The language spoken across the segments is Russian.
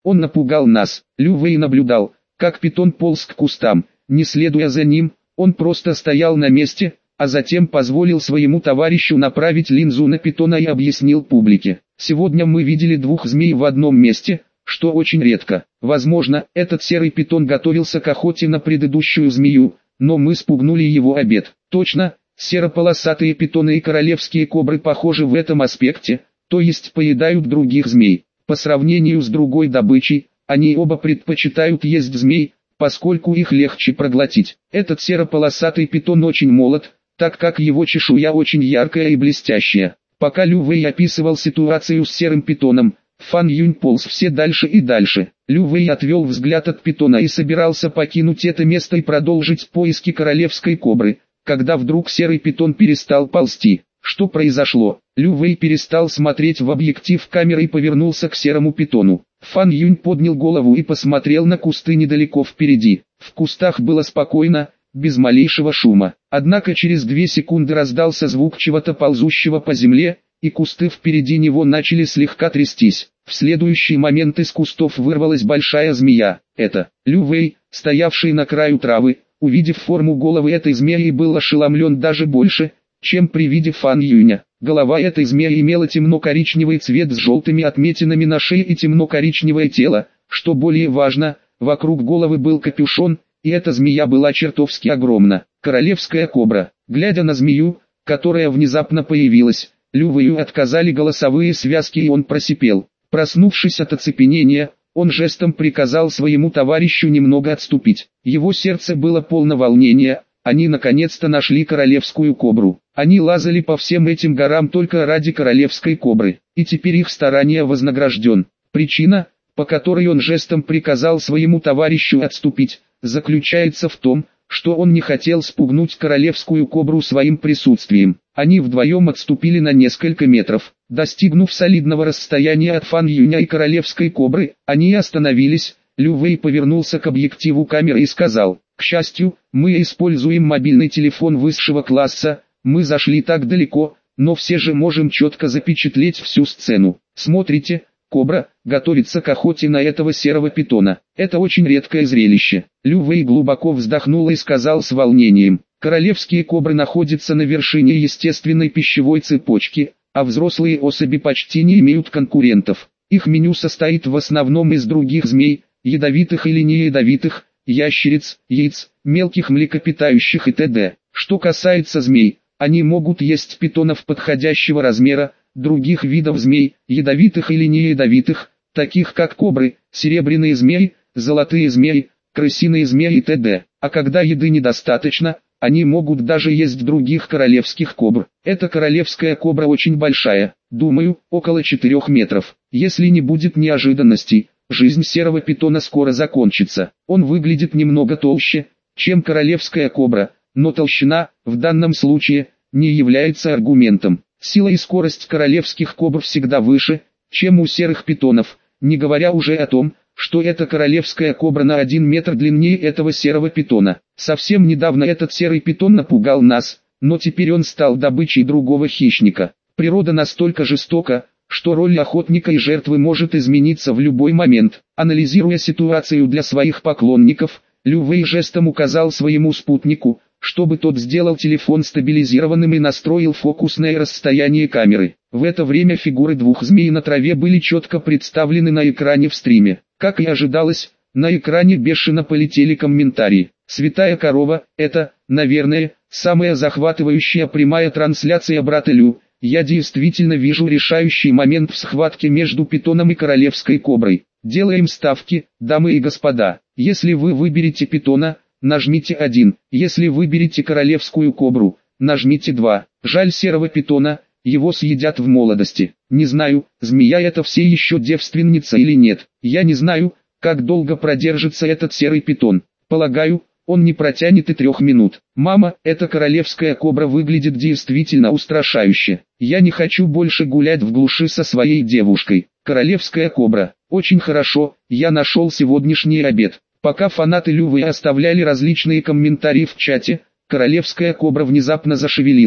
Он напугал нас. Лю Вэй наблюдал, как питон полз к кустам. Не следуя за ним, он просто стоял на месте, а затем позволил своему товарищу направить линзу на питона и объяснил публике. Сегодня мы видели 2 змей в одном месте, что очень редко. Возможно, этот серый питон готовился к охоте на предыдущую змею, но мы спугнули его обед. Точно, серополосатые питоны и королевские кобры похожи в этом аспекте, то есть поедают других змей. По сравнению с другой добычей, они оба предпочитают есть змей, поскольку их легче проглотить. Этот серополосатый питон очень молод, так как его чешуя очень яркая и блестящая. Пока Лю Вэй описывал ситуацию с серым питоном, Фан Юнь полз все дальше и дальше. Лю Вэй отвел взгляд от питона и собирался покинуть это место и продолжить поиски королевской кобры, когда вдруг серый питон перестал ползти. Что произошло? Лю Вэй перестал смотреть в объектив камеры и повернулся к серому питону. Фан Юнь поднял голову и посмотрел на кусты недалеко впереди. В кустах было спокойно, без малейшего шума. Однако через 2 секунды раздался звук чего-то ползущего по земле, и кусты впереди него начали слегка трястись. В следующий момент из кустов вырвалась большая змея. Это Лю Вэй, стоявший на краю травы, увидев форму головы этой змеи, был ошеломлен даже больше, чем при виде Фан Юня. Голова этой змеи имела темно-коричневый цвет с желтыми отметинами на шее и темно-коричневое тело. Что более важно, вокруг головы был капюшон, и эта змея была чертовски огромна. Королевская кобра. Глядя на змею, которая внезапно появилась, Лю Вэю отказали голосовые связки и он просипел. Проснувшись от оцепенения, он жестом приказал своему товарищу немного отступить. Его сердце было полно волнения. Они наконец-то нашли королевскую кобру. Они лазали по всем этим горам только ради королевской кобры, и теперь их старания вознагражден. Причина, по которой он жестом приказал своему товарищу отступить, заключается в том, что он не хотел спугнуть королевскую кобру своим присутствием. Они вдвоем отступили на несколько метров. Достигнув солидного расстояния от Фан Юня и королевской кобры, они остановились. Лю Вэй повернулся к объективу камеры и сказал: «К счастью, мы используем мобильный телефон высшего класса, мы зашли так далеко, но все же можем четко запечатлеть всю сцену. Смотрите, кобра готовится к охоте на этого серого питона. Это очень редкое зрелище». Лю Вэй глубоко вздохнул и сказал с волнением: «Королевские кобры находятся на вершине естественной пищевой цепочки, а взрослые особи почти не имеют конкурентов. Их меню состоит в основном из других змей, ядовитых или неядовитых, ящериц, яиц, мелких млекопитающих и т.д. Что касается змей, они могут есть питонов подходящего размера, других видов змей, ядовитых или неядовитых, таких как кобры, серебряные змеи, золотые змеи, крысиные змеи и т.д. А когда еды недостаточно, они могут даже есть других королевских кобр. Эта королевская кобра очень большая, думаю, около 4 метров. Если не будет неожиданностей, жизнь серого питона скоро закончится. Он выглядит немного толще, чем королевская кобра, но толщина, в данном случае, не является аргументом. Сила и скорость королевских кобр всегда выше, чем у серых питонов, не говоря уже о том, что эта королевская кобра на 1 метр длиннее этого серого питона. Совсем недавно этот серый питон напугал нас, но теперь он стал добычей другого хищника. Природа настолько жестока, что роль охотника и жертвы может измениться в любой момент. Анализируя ситуацию для своих поклонников, Лю Вэй жестом указал своему спутнику, чтобы тот сделал телефон стабилизированным и настроил фокусное расстояние камеры. В это время фигуры 2 змей на траве были четко представлены на экране в стриме. Как и ожидалось, на экране бешено полетели комментарии. «Святая корова, это, наверное, самая захватывающая прямая трансляция, брата Лю. Я действительно вижу решающий момент в схватке между питоном и королевской коброй. Делаем ставки, дамы и господа. Если вы выберете питона, нажмите 1. Если выберете королевскую кобру, нажмите 2. Жаль серого питона, его съедят в молодости. Не знаю, змея это все еще девственница или нет. Я не знаю, как долго продержится этот серый питон. Полагаю, он не протянет и 3 минут. Мама, эта королевская кобра выглядит действительно устрашающе. Я не хочу больше гулять в глуши со своей девушкой. Королевская кобра. Очень хорошо, я нашел сегодняшний обед. Пока фанаты Лю Вэя оставляли различные комментарии в чате, королевская кобра внезапно зашевелилась.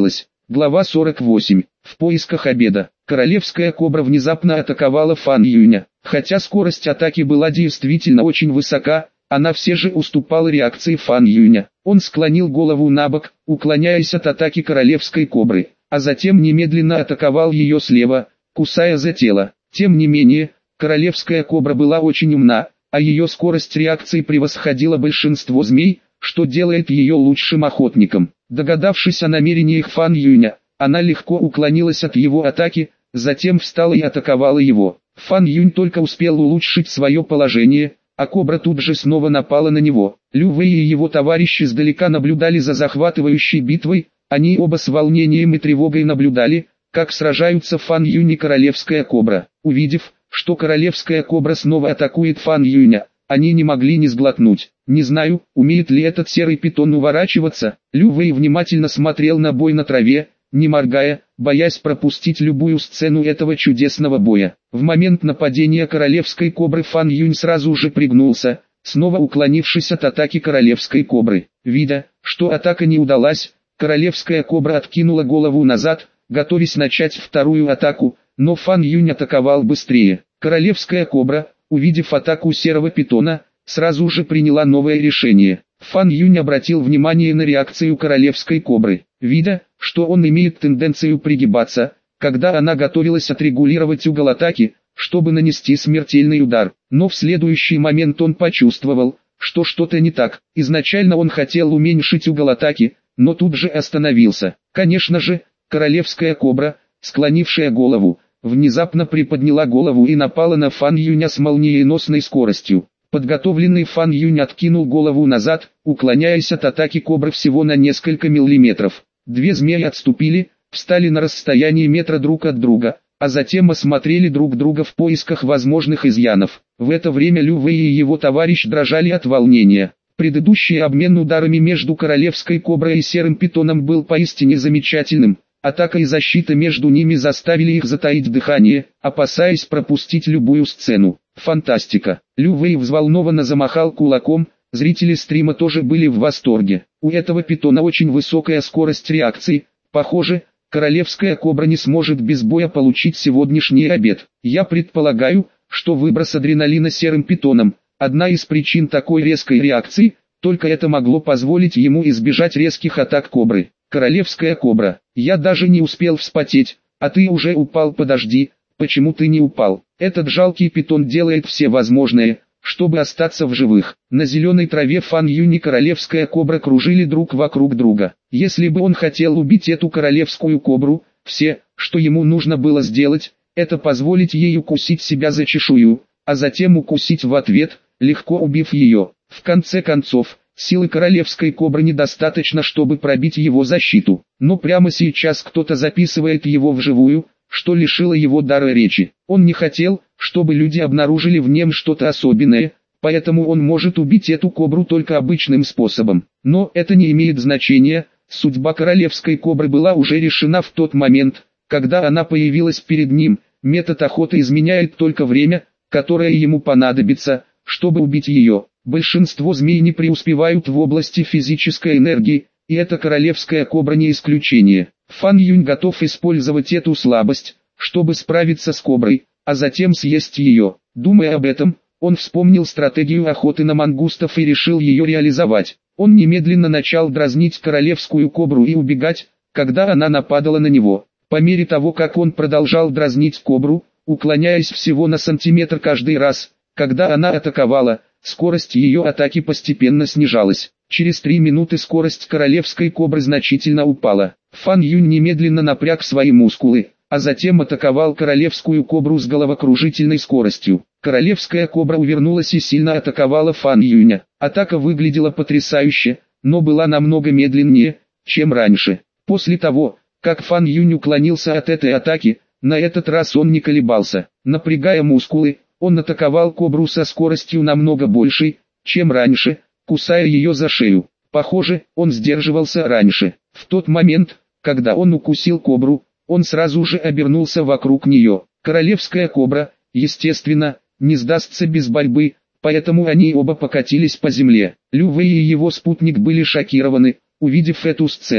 Глава 48. В поисках обеда. Королевская кобра внезапно атаковала Фан Юня. Хотя скорость атаки была действительно очень высока, она все же уступала реакции Фан Юня. Он склонил голову набок, уклоняясь от атаки королевской кобры, а затем немедленно атаковал ее слева, кусая за тело. Тем не менее, королевская кобра была очень умна, а ее скорость реакции превосходила большинство змей, что делает ее лучшим охотником. Догадавшись о намерениях Фан Юня, она легко уклонилась от его атаки, затем встала и атаковала его. Фан Юнь только успел улучшить свое положение, а кобра тут же снова напала на него. Лю Вэй и его товарищи издалека наблюдали за захватывающей битвой, они оба с волнением и тревогой наблюдали, как сражаются Фан Юнь и королевская кобра. Увидев, что королевская кобра снова атакует Фан Юня, они не могли не сглотнуть. Не знаю, умеет ли этот серый питон уворачиваться. Лю Вэй внимательно смотрел на бой на траве, не моргая, боясь пропустить любую сцену этого чудесного боя. В момент нападения королевской кобры Фан Юнь сразу же пригнулся, снова уклонившись от атаки королевской кобры. Видя, что атака не удалась, королевская кобра откинула голову назад, готовясь начать вторую атаку, но Фан Юнь атаковал быстрее. Королевская кобра, увидев атаку серого питона, сразу же приняла новое решение. Фан Юнь обратил внимание на реакцию королевской кобры. Видя, что он имеет тенденцию пригибаться, когда она готовилась отрегулировать угол атаки, чтобы нанести смертельный удар. Но в следующий момент он почувствовал, что что-то не так. Изначально он хотел уменьшить угол атаки, но тут же остановился. Конечно же, королевская кобра, склонившая голову, внезапно приподняла голову и напала на Фан Юня с молниеносной скоростью. Подготовленный Фан Юнь откинул голову назад, уклоняясь от атаки кобры всего на несколько миллиметров. Две змеи отступили, встали на расстоянии метра друг от друга, а затем осмотрели друг друга в поисках возможных изъянов. В это время Лю Вэй и его товарищ дрожали от волнения. Предыдущий обмен ударами между королевской коброй и серым питоном был поистине замечательным. Атака и защита между ними заставили их затаить дыхание, опасаясь пропустить любую сцену. Фантастика! Лю Вэй взволнованно замахал кулаком, зрители стрима тоже были в восторге. У этого питона очень высокая скорость реакции, похоже, королевская кобра не сможет без боя получить сегодняшний обед. Я предполагаю, что выброс адреналина серым питоном – одна из причин такой резкой реакции, только это могло позволить ему избежать резких атак кобры. Королевская кобра, я даже не успел вспотеть, а ты уже упал. Подожди, почему ты не упал? Этот жалкий питон делает все возможное, чтобы остаться в живых. На зеленой траве Фан Юнь и королевская кобра кружили друг вокруг друга. Если бы он хотел убить эту королевскую кобру, все, что ему нужно было сделать, это позволить ей укусить себя за чешую, а затем укусить в ответ, легко убив ее. В конце концов, силы королевской кобры недостаточно, чтобы пробить его защиту. Но прямо сейчас кто-то записывает его вживую, что лишило его дара речи. Он не хотел, чтобы люди обнаружили в нем что-то особенное, поэтому он может убить эту кобру только обычным способом. Но это не имеет значения, судьба королевской кобры была уже решена в тот момент, когда она появилась перед ним. Метод охоты изменяет только время, которое ему понадобится, чтобы убить ее. Большинство змей не преуспевают в области физической энергии, и эта королевская кобра не исключение. Фан Юнь готов использовать эту слабость, чтобы справиться с коброй, а затем съесть ее. Думая об этом, он вспомнил стратегию охоты на мангустов и решил ее реализовать. Он немедленно начал дразнить королевскую кобру и убегать, когда она нападала на него. По мере того, как он продолжал дразнить кобру, уклоняясь всего на сантиметр каждый раз, когда она атаковала, скорость ее атаки постепенно снижалась. Через 3 минуты скорость королевской кобры значительно упала. Фан Юнь немедленно напряг свои мускулы, а затем атаковал королевскую кобру с головокружительной скоростью. Королевская кобра увернулась и сильно атаковала Фан Юня. Атака выглядела потрясающе, но была намного медленнее, чем раньше. После того, как Фан Юнь уклонился от этой атаки, на этот раз он не колебался. Напрягая мускулы, он атаковал кобру со скоростью намного большей, чем раньше, кусая ее за шею. Похоже, он сдерживался раньше. В тот момент, когда он укусил кобру, он сразу же обернулся вокруг нее. Королевская кобра, естественно, не сдастся без борьбы, поэтому они оба покатились по земле. Лю Вэй и его спутник были шокированы, увидев эту сцену.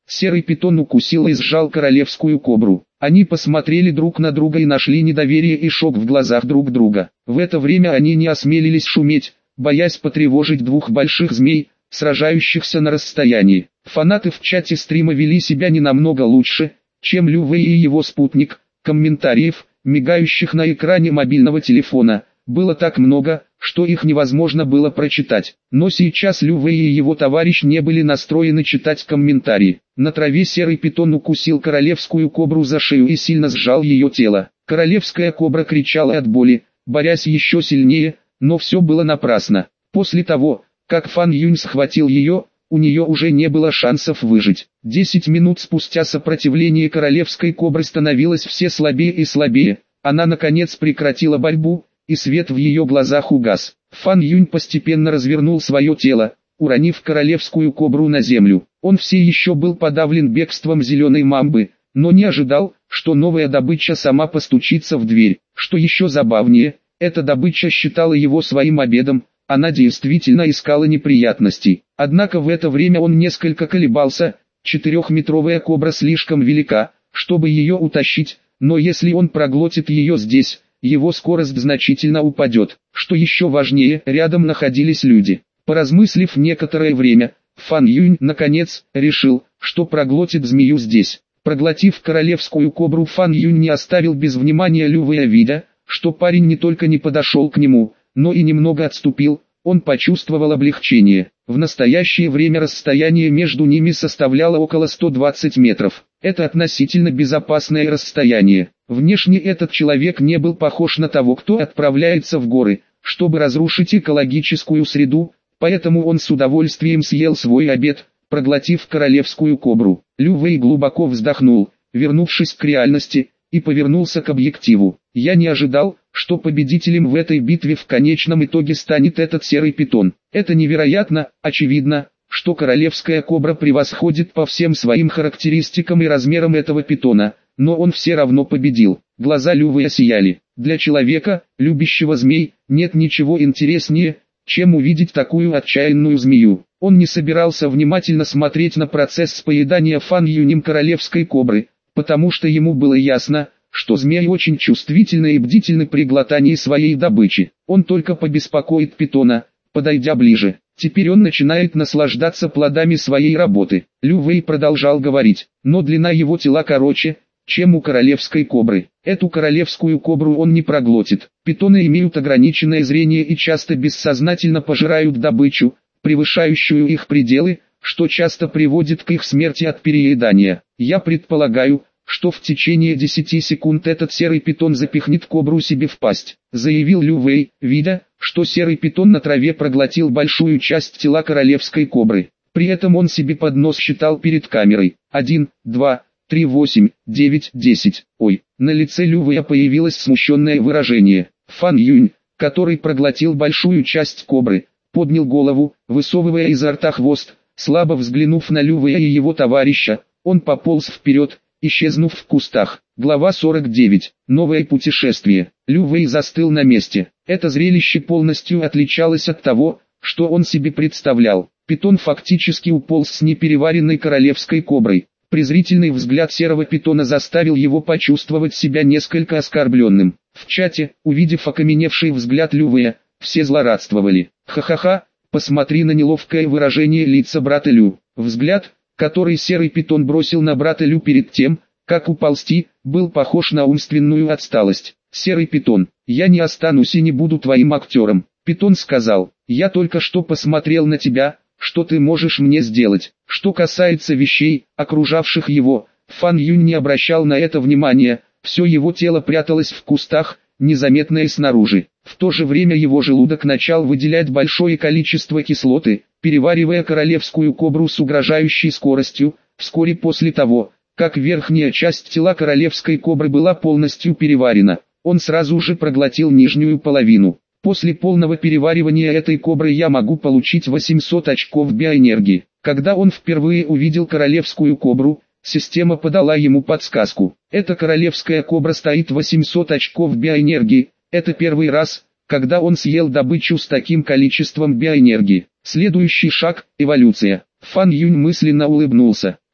Серый питон укусил и сжал королевскую кобру. Они посмотрели друг на друга и нашли недоверие и шок в глазах друг друга. В это время они не осмелились шуметь, боясь потревожить двух больших змей, сражающихся на расстоянии. Фанаты в чате стрима вели себя не намного лучше, чем Лю Вэй и его спутник. Комментариев, мигающих на экране мобильного телефона, было так много, что их невозможно было прочитать. Но сейчас Лю Вэй и его товарищ не были настроены читать комментарии. На траве серый питон укусил королевскую кобру за шею и сильно сжал ее тело. Королевская кобра кричала от боли, борясь еще сильнее, но все было напрасно. После того, как Фан Юнь схватил ее, у нее уже не было шансов выжить. 10 минут спустя сопротивление королевской кобры становилось все слабее и слабее. Она наконец прекратила борьбу, и свет в ее глазах угас. Фан Юнь постепенно развернул свое тело, уронив королевскую кобру на землю. Он все еще был подавлен бегством зеленой мамбы, но не ожидал, что новая добыча сама постучится в дверь. Что еще забавнее, эта добыча считала его своим обедом, она действительно искала неприятностей. Однако в это время он несколько колебался, 4-метровая кобра слишком велика, чтобы ее утащить, но если он проглотит ее здесь, его скорость значительно упадет. Что еще важнее, рядом находились люди. Поразмыслив некоторое время, Фан Юнь наконец решил, что проглотит змею здесь. Проглотив королевскую кобру, Фан Юнь не оставил без внимания Лю Вэя, видя, что парень не только не подошел к нему, но и немного отступил. Он почувствовал облегчение. В настоящее время расстояние между ними составляло около 120 метров. Это относительно безопасное расстояние. Внешне этот человек не был похож на того, кто отправляется в горы, чтобы разрушить экологическую среду, поэтому он с удовольствием съел свой обед, проглотив королевскую кобру. Лю Вэй глубоко вздохнул, вернувшись к реальности, и повернулся к объективу. Я не ожидал, что победителем в этой битве в конечном итоге станет этот серый питон. Это невероятно, очевидно, что королевская кобра превосходит по всем своим характеристикам и размерам этого питона, но он все равно победил. Глаза Лю Вэя сияли. Для человека, любящего змей, нет ничего интереснее, чем увидеть такую отчаянную змею. Он не собирался внимательно смотреть на процесс поедания Фан Юнем королевской кобры, потому что ему было ясно, что змеи очень чувствительны и бдительны при глотании своей добычи. Он только побеспокоит питона, подойдя ближе. Теперь он начинает наслаждаться плодами своей работы. Лю Вэй продолжал говорить, но длина его тела короче, чем у королевской кобры. Эту королевскую кобру он не проглотит. Питоны имеют ограниченное зрение и часто бессознательно пожирают добычу, превышающую их пределы, что часто приводит к их смерти от переедания. Я предполагаю, что в течение 10 секунд этот серый питон запихнет кобру себе в пасть, заявил Лю Вэй, видя, что серый питон на траве проглотил большую часть тела королевской кобры. При этом он себе под нос считал перед камерой. 1, 2, 3, 8, 9, 10. Ой, на лице Лю Вэя появилось смущенное выражение. Фан Юнь, который проглотил большую часть кобры, поднял голову, высовывая изо рта хвост. Слабо взглянув на Лю Вэя и его товарища, он пополз вперед, исчезнув в кустах. Глава 49. Новое путешествие. Лю Вэй застыл на месте. Это зрелище полностью отличалось от того, что он себе представлял. Питон фактически уполз с непереваренной королевской коброй. Презрительный взгляд серого питона заставил его почувствовать себя несколько оскорбленным. В чате, увидев окаменевший взгляд Лю Вэя, все злорадствовали. Ха-ха-ха, посмотри на неловкое выражение лица брата Лю. Взгляд, который серый питон бросил на брата Лю перед тем, как уползти, был похож на умственную отсталость. «Серый питон, я не останусь и не буду твоим актером». Питон сказал, «Я только что посмотрел на тебя, что ты можешь мне сделать». Что касается вещей, окружавших его, Фан Юнь не обращал на это внимания, все его тело пряталось в кустах, незаметное снаружи. В то же время его желудок начал выделять большое количество кислоты, переваривая королевскую кобру с угрожающей скоростью. Вскоре после того, как верхняя часть тела королевской кобры была полностью переварена, он сразу же проглотил нижнюю половину. После полного переваривания этой кобры я могу получить 800 очков биоэнергии. Когда он впервые увидел королевскую кобру, система подала ему подсказку. Эта королевская кобра стоит 800 очков биоэнергии. Это первый раз, когда он съел добычу с таким количеством биоэнергии. Следующий шаг – эволюция. Фан Юнь мысленно улыбнулся.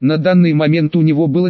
На данный момент у него было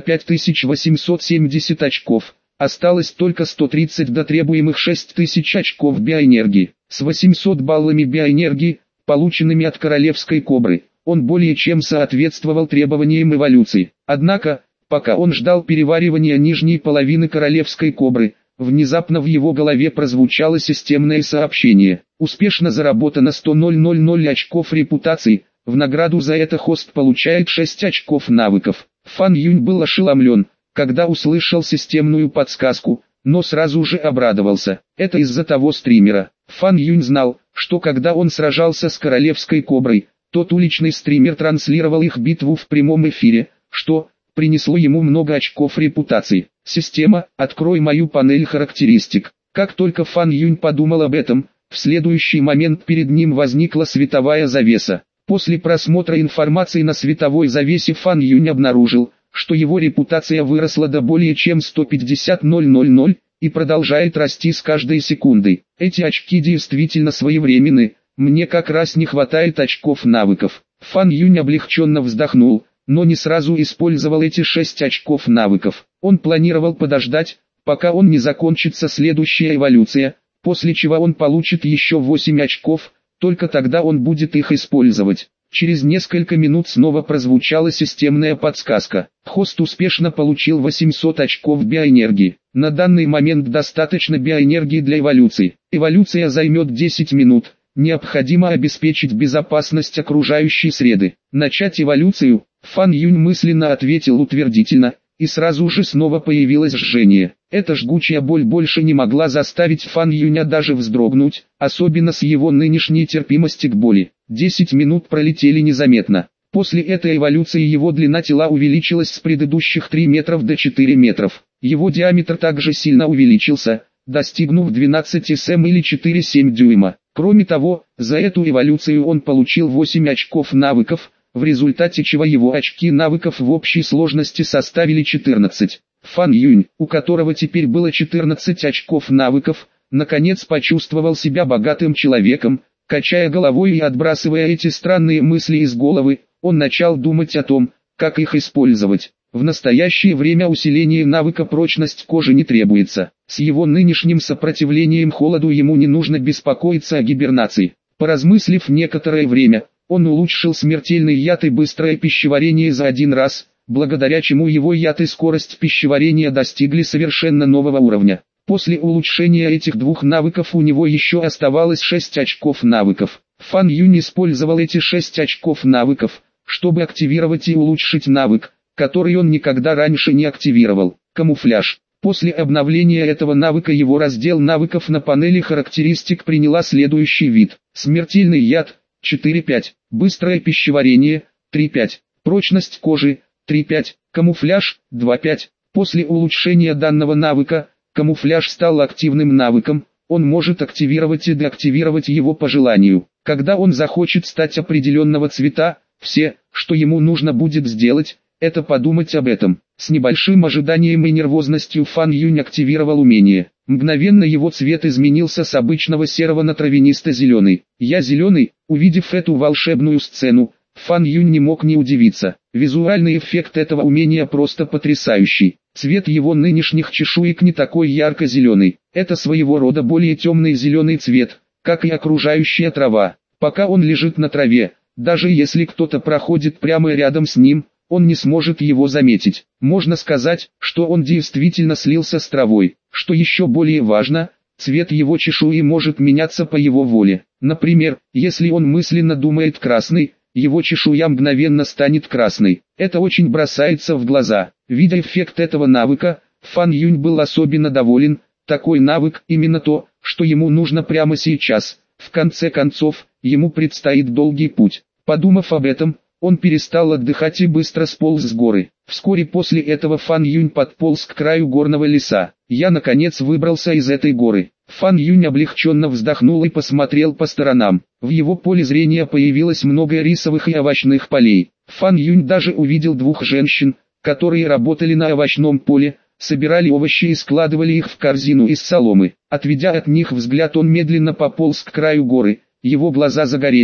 5870 очков, осталось только 130 до требуемых 6000 очков биоэнергии. С 800 баллами биоэнергии, полученными от королевской кобры, он более чем соответствовал требованиям эволюции. Однако, пока он ждал переваривания нижней половины королевской кобры, внезапно в его голове прозвучало системное сообщение. Успешно заработано 100 000 очков репутации, в награду за это хост получает 6 очков навыков. Фан Юнь был ошеломлен, когда услышал системную подсказку, но сразу же обрадовался. Это из-за того стримера. Фан Юнь знал, что когда он сражался с королевской коброй, тот уличный стример транслировал их битву в прямом эфире, что принесло ему много очков репутации. Система, открой мою панель характеристик. Как только Фан Юнь подумал об этом, в следующий момент перед ним возникла световая завеса. После просмотра информации на световой завесе Фан Юнь обнаружил, что его репутация выросла до более чем 150 000 и продолжает расти с каждой секундой. Эти очки действительно своевременны, мне как раз не хватает очков навыков. Фан Юнь облегченно вздохнул, но не сразу использовал эти 6 очков навыков. Он планировал подождать, пока он не закончится следующая эволюция, после чего он получит еще 8 очков, только тогда он будет их использовать. Через несколько минут снова прозвучала системная подсказка. Хост успешно получил 800 очков биоэнергии. На данный момент достаточно биоэнергии для эволюции. Эволюция займет 10 минут. Необходимо обеспечить безопасность окружающей среды. Начать эволюцию? Фан Юнь мысленно ответил утвердительно, и сразу же снова появилось жжение. Эта жгучая боль больше не могла заставить Фан Юня даже вздрогнуть, особенно с его нынешней терпимости к боли. 10 минут пролетели незаметно. После этой эволюции его длина тела увеличилась с предыдущих 3 метров до 4 метров. Его диаметр также сильно увеличился, достигнув 12 см или 4,7 дюйма. Кроме того, за эту эволюцию он получил 8 очков навыков, в результате чего его очки навыков в общей сложности составили 14. Фан Юнь, у которого теперь было 14 очков навыков, наконец почувствовал себя богатым человеком. Качая головой и отбрасывая эти странные мысли из головы, он начал думать о том, как их использовать. В настоящее время усиление навыка прочность кожи не требуется. С его нынешним сопротивлением холоду ему не нужно беспокоиться о гибернации. Поразмыслив некоторое время, он улучшил смертельный яд и быстрое пищеварение за один раз, благодаря чему его яд и скорость пищеварения достигли совершенно нового уровня. После улучшения этих двух навыков у него еще оставалось 6 очков навыков. Фан Юнь использовал эти 6 очков навыков, чтобы активировать и улучшить навык, который он никогда раньше не активировал. Камуфляж. После обновления этого навыка его раздел навыков на панели характеристик приняла следующий вид. Смертельный яд 4-5, быстрое пищеварение 3-5, прочность кожи 3-5, камуфляж 2-5. После улучшения данного навыка, камуфляж стал активным навыком, он может активировать и деактивировать его по желанию. Когда он захочет стать определенного цвета, все, что ему нужно будет сделать, это подумать об этом. С небольшим ожиданием и нервозностью Фан Юнь активировал умение. Мгновенно его цвет изменился с обычного серого на травянисто-зеленый. «Я зеленый», увидев эту волшебную сцену, Фан Юнь не мог не удивиться. Визуальный эффект этого умения просто потрясающий. Цвет его нынешних чешуек не такой ярко-зеленый. Это своего рода более темный зеленый цвет, как и окружающая трава. Пока он лежит на траве, даже если кто-то проходит прямо рядом с ним, он не сможет его заметить. Можно сказать, что он действительно слился с травой. Что еще более важно, цвет его чешуи может меняться по его воле. Например, если он мысленно думает красный, его чешуя мгновенно станет красной. Это очень бросается в глаза. Видя эффект этого навыка, Фан Юнь был особенно доволен. Такой навык именно то, что ему нужно прямо сейчас. В конце концов, ему предстоит долгий путь. Подумав об этом, он перестал отдыхать и быстро сполз с горы. Вскоре после этого Фан Юнь подполз к краю горного леса. Я наконец выбрался из этой горы. Фан Юнь облегченно вздохнул и посмотрел по сторонам. В его поле зрения появилось много рисовых и овощных полей. Фан Юнь даже увидел двух женщин, которые работали на овощном поле, собирали овощи и складывали их в корзину из соломы. Отведя от них взгляд, он медленно пополз к краю горы. Его глаза загорелись,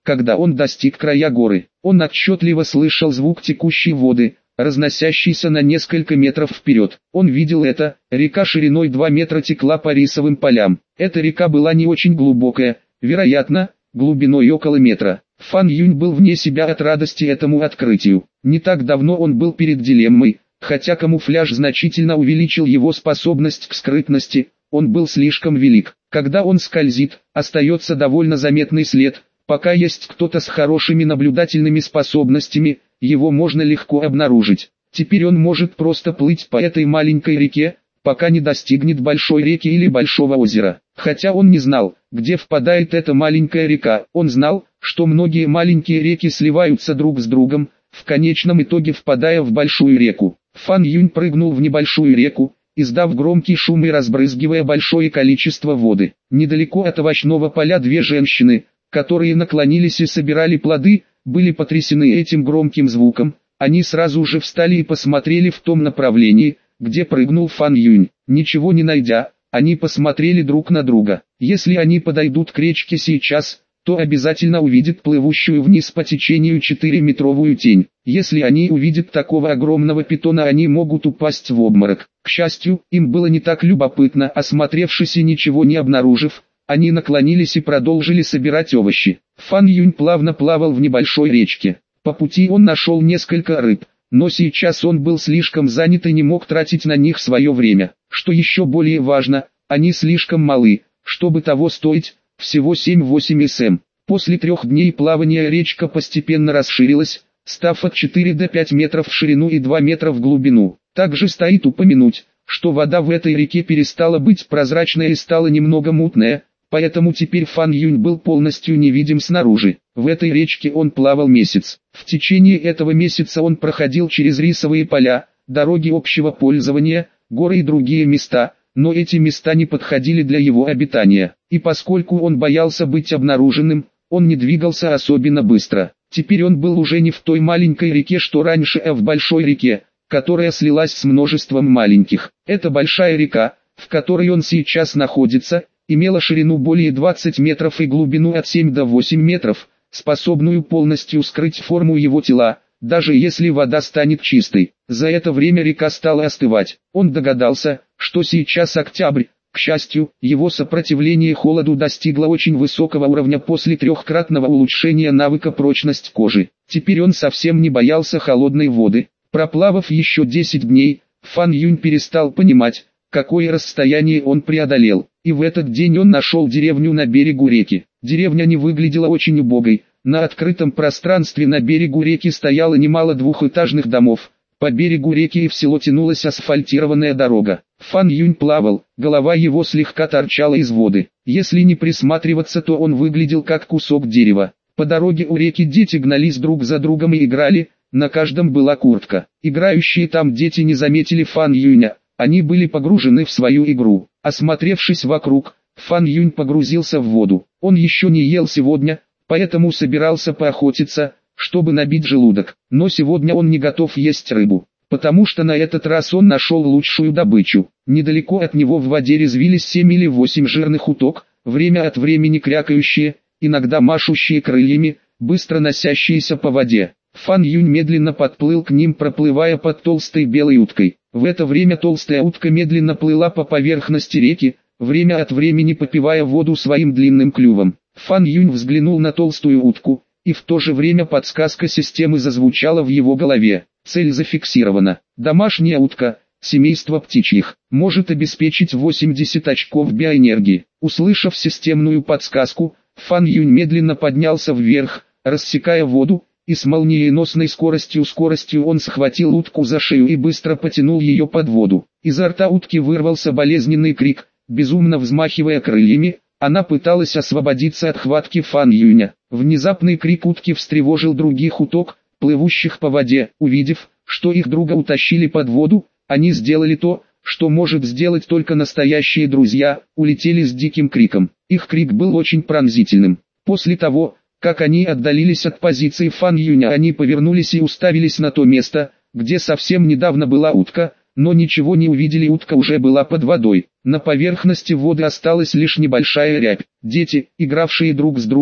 Когда он достиг края горы, он отчетливо слышал звук текущей воды, разносящийся на несколько метров вперед. Он видел это, река шириной 2 метра текла по рисовым полям. Эта река была не очень глубокая, вероятно, глубиной около метра. Фан Юнь был вне себя от радости этому открытию. Не так давно он был перед дилеммой, хотя камуфляж значительно увеличил его способность к скрытности, он был слишком велик. Когда он скользит, остается довольно заметный след, пока есть кто-то с хорошими наблюдательными способностями, его можно легко обнаружить. Теперь он может просто плыть по этой маленькой реке, пока не достигнет большой реки или большого озера. Хотя он не знал, где впадает эта маленькая река, он знал, что многие маленькие реки сливаются друг с другом, в конечном итоге впадая в большую реку. Фан Юнь прыгнул в небольшую реку, издав громкий шум и разбрызгивая большое количество воды. Недалеко от овощного поля две женщины, которые наклонились и собирали плоды, были потрясены этим громким звуком. Они сразу же встали и посмотрели в том направлении, где прыгнул Фан Юнь. Ничего не найдя, они посмотрели друг на друга. Если они подойдут к речке сейчас, то обязательно увидят плывущую вниз по течению 4-метровую тень. Если они увидят такого огромного питона, они могут упасть в обморок. К счастью, им было не так любопытно. Осмотревшись и ничего не обнаружив, они наклонились и продолжили собирать овощи. Фан Юнь плавно плавал в небольшой речке. По пути он нашел несколько рыб, но сейчас он был слишком занят и не мог тратить на них свое время. Что еще более важно, они слишком малы, чтобы того стоить, всего 7-8 см. После 3 дней плавания речка постепенно расширилась, став от 4 до 5 метров в ширину и 2 метра в глубину. Также стоит упомянуть, что вода в этой реке перестала быть прозрачной и стала немного мутная, поэтому теперь Фан Юнь был полностью невидим снаружи. В этой речке он плавал месяц. В течение этого месяца он проходил через рисовые поля, дороги общего пользования, горы и другие места, но эти места не подходили для его обитания. И поскольку он боялся быть обнаруженным, он не двигался особенно быстро. Теперь он был уже не в той маленькой реке, что раньше, а в большой реке, которая слилась с множеством маленьких. Эта большая река, в которой он сейчас находится, имела ширину более 20 метров и глубину от 7 до 8 метров, способную полностью скрыть форму его тела, даже если вода станет чистой. За это время река стала остывать. Он догадался, что сейчас октябрь. К счастью, его сопротивление холоду достигло очень высокого уровня после 3-кратного улучшения навыка прочность кожи. Теперь он совсем не боялся холодной воды. Проплавав еще 10 дней, Фан Юнь перестал понимать, какое расстояние он преодолел. И в этот день он нашел деревню на берегу реки. Деревня не выглядела очень убогой. На открытом пространстве на берегу реки стояло немало двухэтажных домов. По берегу реки и в село тянулась асфальтированная дорога. Фан Юнь плавал, голова его слегка торчала из воды. Если не присматриваться, то он выглядел как кусок дерева. По дороге у реки дети гнались друг за другом и играли, на каждом была куртка. Играющие там дети не заметили Фан Юня, они были погружены в свою игру. Осмотревшись вокруг, Фан Юнь погрузился в воду. Он еще не ел сегодня, поэтому собирался поохотиться, чтобы набить желудок. Но сегодня он не готов есть рыбу, потому что на этот раз он нашел лучшую добычу. Недалеко от него в воде резвились 7 или 8 жирных уток, время от времени крякающие, иногда машущие крыльями, быстро носящиеся по воде. Фан Юнь медленно подплыл к ним, проплывая под толстой белой уткой. В это время толстая утка медленно плыла по поверхности реки, время от времени попивая воду своим длинным клювом. Фан Юнь взглянул на толстую утку, и в то же время подсказка системы зазвучала в его голове. Цель зафиксирована. Домашняя утка, семейство птичьих, может обеспечить 80 очков биоэнергии. Услышав системную подсказку, Фан Юнь медленно поднялся вверх, рассекая воду, и с молниеносной скоростью он схватил утку за шею и быстро потянул ее под воду. Изо рта утки вырвался болезненный крик. Безумно взмахивая крыльями, она пыталась освободиться от хватки Фан Юня. Внезапный крик утки встревожил других уток, плывущих по воде. Увидев, что их друга утащили под воду, они сделали то, что может сделать только настоящие друзья, улетели с диким криком. Их крик был очень пронзительным. После того, как они отдалились от позиции Фан Юня, они повернулись и уставились на то место, где совсем недавно была утка, но ничего не увидели, утка уже была под водой. На поверхности воды осталась лишь небольшая рябь. Дети, игравшие друг с другом,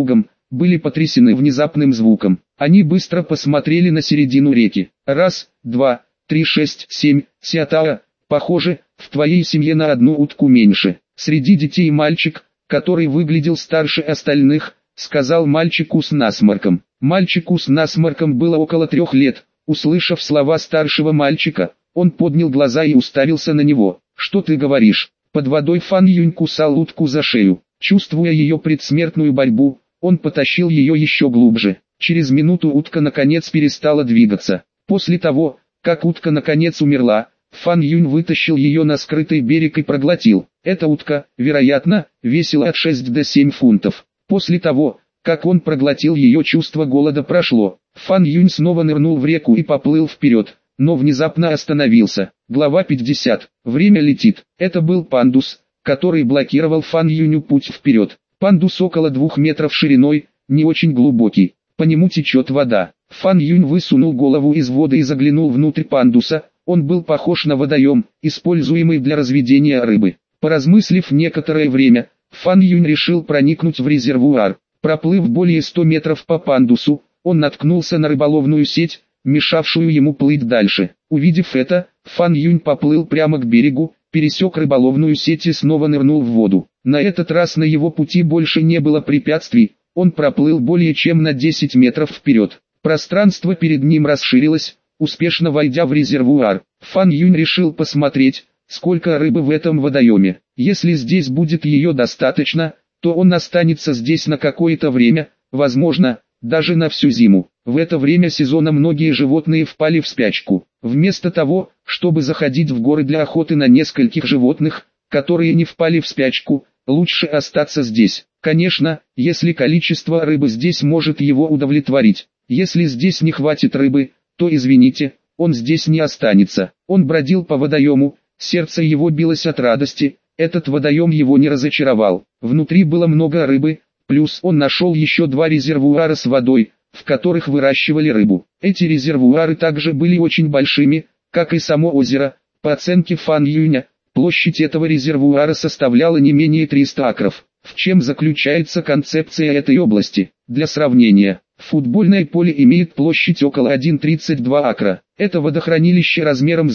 были потрясены внезапным звуком. Они быстро посмотрели на середину реки. Раз, два, три, шесть, семь, Сиатаа, похоже, в твоей семье на одну утку меньше. Среди детей мальчик, который выглядел старше остальных, сказал мальчику с насморком. Мальчику с насморком было около 3 лет. Услышав слова старшего мальчика, он поднял глаза и уставился на него. «Что ты говоришь?» Под водой Фан Юнь кусал утку за шею. Чувствуя ее предсмертную борьбу, он потащил ее еще глубже. Через минуту утка наконец перестала двигаться. После того, как утка наконец умерла, Фан Юнь вытащил ее на скрытый берег и проглотил. Эта утка, вероятно, весила от 6 до 7 фунтов. После того, как он проглотил ее, чувство голода прошло. Фан Юнь снова нырнул в реку и поплыл вперед, но внезапно остановился. Глава 50. Время летит. Это был пандус, который блокировал Фан Юню путь вперед. Пандус около 2 метров шириной, не очень глубокий. По нему течет вода. Фан Юнь высунул голову из воды и заглянул внутрь пандуса. Он был похож на водоем, используемый для разведения рыбы. Поразмыслив некоторое время, Фан Юнь решил проникнуть в резервуар. Проплыв более 100 метров по пандусу, он наткнулся на рыболовную сеть, мешавшую ему плыть дальше. Увидев это, Фан Юнь поплыл прямо к берегу, пересек рыболовную сеть и снова нырнул в воду. На этот раз на его пути больше не было препятствий, он проплыл более чем на 10 метров вперед. Пространство перед ним расширилось, успешно войдя в резервуар. Фан Юнь решил посмотреть, сколько рыбы в этом водоеме. Если здесь будет ее достаточно, то он останется здесь на какое-то время, возможно, даже на всю зиму. В это время сезона многие животные впали в спячку. Вместо того, чтобы заходить в горы для охоты на нескольких животных, которые не впали в спячку, лучше остаться здесь. Конечно, если количество рыбы здесь может его удовлетворить. Если здесь не хватит рыбы, то извините, он здесь не останется. Он бродил по водоему, сердце его билось от радости, этот водоем его не разочаровал. Внутри было много рыбы, плюс он нашел еще 2 резервуара с водой, в которых выращивали рыбу. Эти резервуары также были очень большими, как и само озеро. По оценке Фан Юня, площадь этого резервуара составляла не менее 300 акров. В чем заключается концепция этой области? Для сравнения, футбольное поле имеет площадь около 1,32 акра. Это водохранилище размером с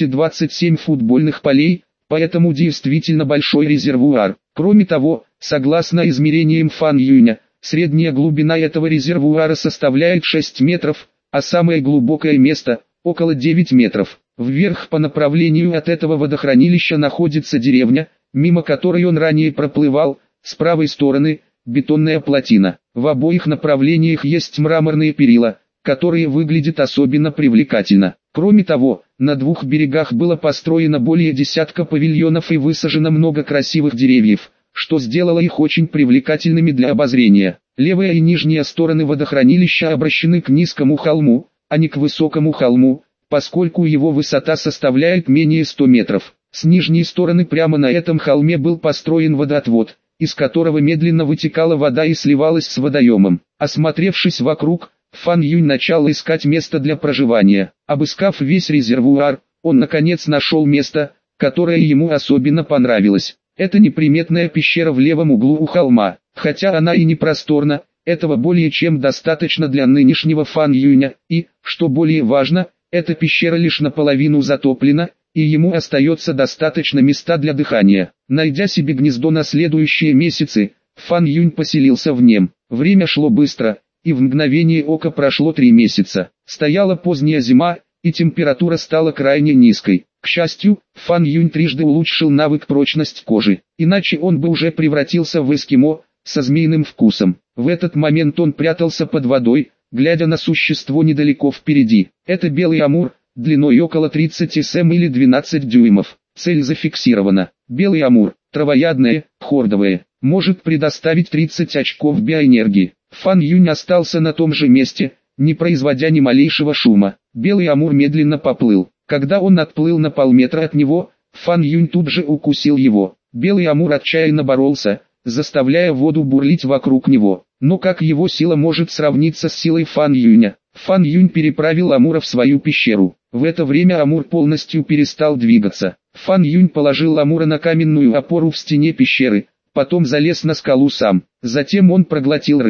227 футбольных полей, поэтому действительно большой резервуар. Кроме того, согласно измерениям Фан Юня, средняя глубина этого резервуара составляет 6 метров, а самое глубокое место – около 9 метров. Вверх по направлению от этого водохранилища находится деревня, мимо которой он ранее проплывал, с правой стороны – бетонная плотина. В обоих направлениях есть мраморные перила, которые выглядят особенно привлекательно. Кроме того, на 2 берегах было построено более десятка павильонов и высажено много красивых деревьев, что сделало их очень привлекательными для обозрения. Левая и нижняя стороны водохранилища обращены к низкому холму, а не к высокому холму, поскольку его высота составляет менее 100 метров. С нижней стороны прямо на этом холме был построен водоотвод, из которого медленно вытекала вода и сливалась с водоемом. Осмотревшись вокруг, Фан Юнь начал искать место для проживания. Обыскав весь резервуар, он наконец нашел место, которое ему особенно понравилось. Это неприметная пещера в левом углу у холма. Хотя она и не просторна, этого более чем достаточно для нынешнего Фан Юня, и, что более важно, эта пещера лишь наполовину затоплена, и ему остается достаточно места для дыхания. Найдя себе гнездо на следующие месяцы, Фан Юнь поселился в нем. Время шло быстро, и в мгновение ока прошло 3 месяца. Стояла поздняя зима, и температура стала крайне низкой. К счастью, Фан Юнь трижды улучшил навык прочность кожи, иначе он бы уже превратился в эскимо, со змеиным вкусом. В этот момент он прятался под водой, глядя на существо недалеко впереди. Это белый амур, длиной около 30 см или 12 дюймов. Цель зафиксирована. Белый амур, травоядное, хордовое, может предоставить 30 очков биоэнергии. Фан Юнь остался на том же месте, не производя ни малейшего шума. Белый амур медленно поплыл. Когда он отплыл на полметра от него, Фан Юнь тут же укусил его. Белый амур отчаянно боролся, заставляя воду бурлить вокруг него. Но как его сила может сравниться с силой Фан Юня? Фан Юнь переправил амура в свою пещеру. В это время амур полностью перестал двигаться. Фан Юнь положил амура на каменную опору в стене пещеры, потом залез на скалу сам. Затем он проглотил рыбу.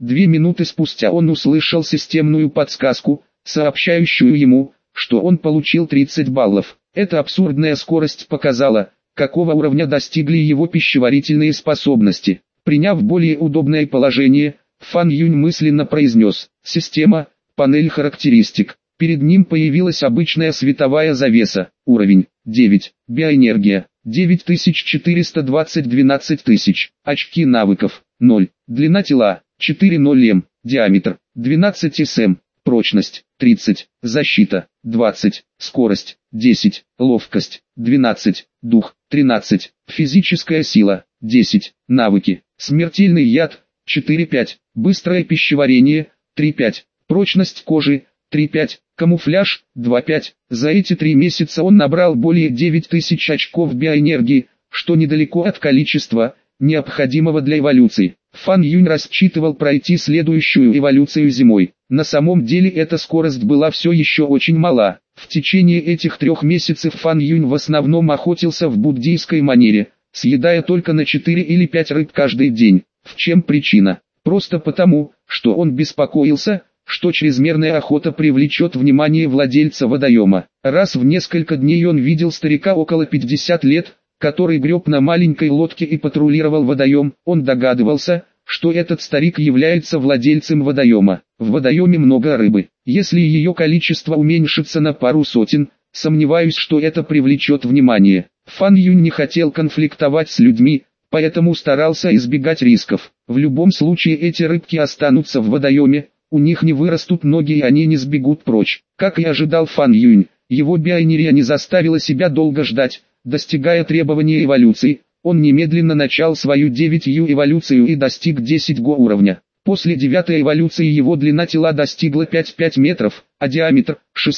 2 минуты спустя он услышал системную подсказку, сообщающую ему, что он получил 30 баллов. Эта абсурдная скорость показала, какого уровня достигли его пищеварительные способности. Приняв более удобное положение, Фан Юнь мысленно произнес: «Система, панель характеристик». Перед ним появилась обычная световая завеса. Уровень 9. Биоэнергия 9420 12000. Очки навыков 0. Длина тела 4,0 м. Диаметр 12 см. Прочность 30. Защита 20. Скорость 10. Ловкость 12. Дух 13. Физическая сила 10. Навыки. Смертельный яд 4,5. Быстрое пищеварение 3,5. Прочность кожи 3,5. Камуфляж 2,5. За эти 3 месяца он набрал более 9000 очков биоэнергии, что недалеко от количества, необходимого для эволюции. Фан Юнь рассчитывал пройти следующую эволюцию зимой. На самом деле эта скорость была все еще очень мала. В течение этих 3 месяцев Фан Юнь в основном охотился в буддийской манере, съедая только на 4 или 5 рыб каждый день. В чем причина? Просто потому, что он беспокоился, что чрезмерная охота привлечет внимание владельца водоема. Раз в несколько дней он видел старика около 50 лет, который греб на маленькой лодке и патрулировал водоем. Он догадывался, что этот старик является владельцем водоема. В водоеме много рыбы. Если ее количество уменьшится на пару сотен, сомневаюсь, что это привлечет внимание. Фан Юнь не хотел конфликтовать с людьми, поэтому старался избегать рисков. В любом случае эти рыбки останутся в водоеме, у них не вырастут ноги и они не сбегут прочь. Как и ожидал Фан Юнь, его биоэнергия не заставила себя долго ждать. Достигая требования эволюции, он немедленно начал свою 9-ю эволюцию и достиг 10-го уровня. После 9-й эволюции его длина тела достигла 5,5 метров, а диаметр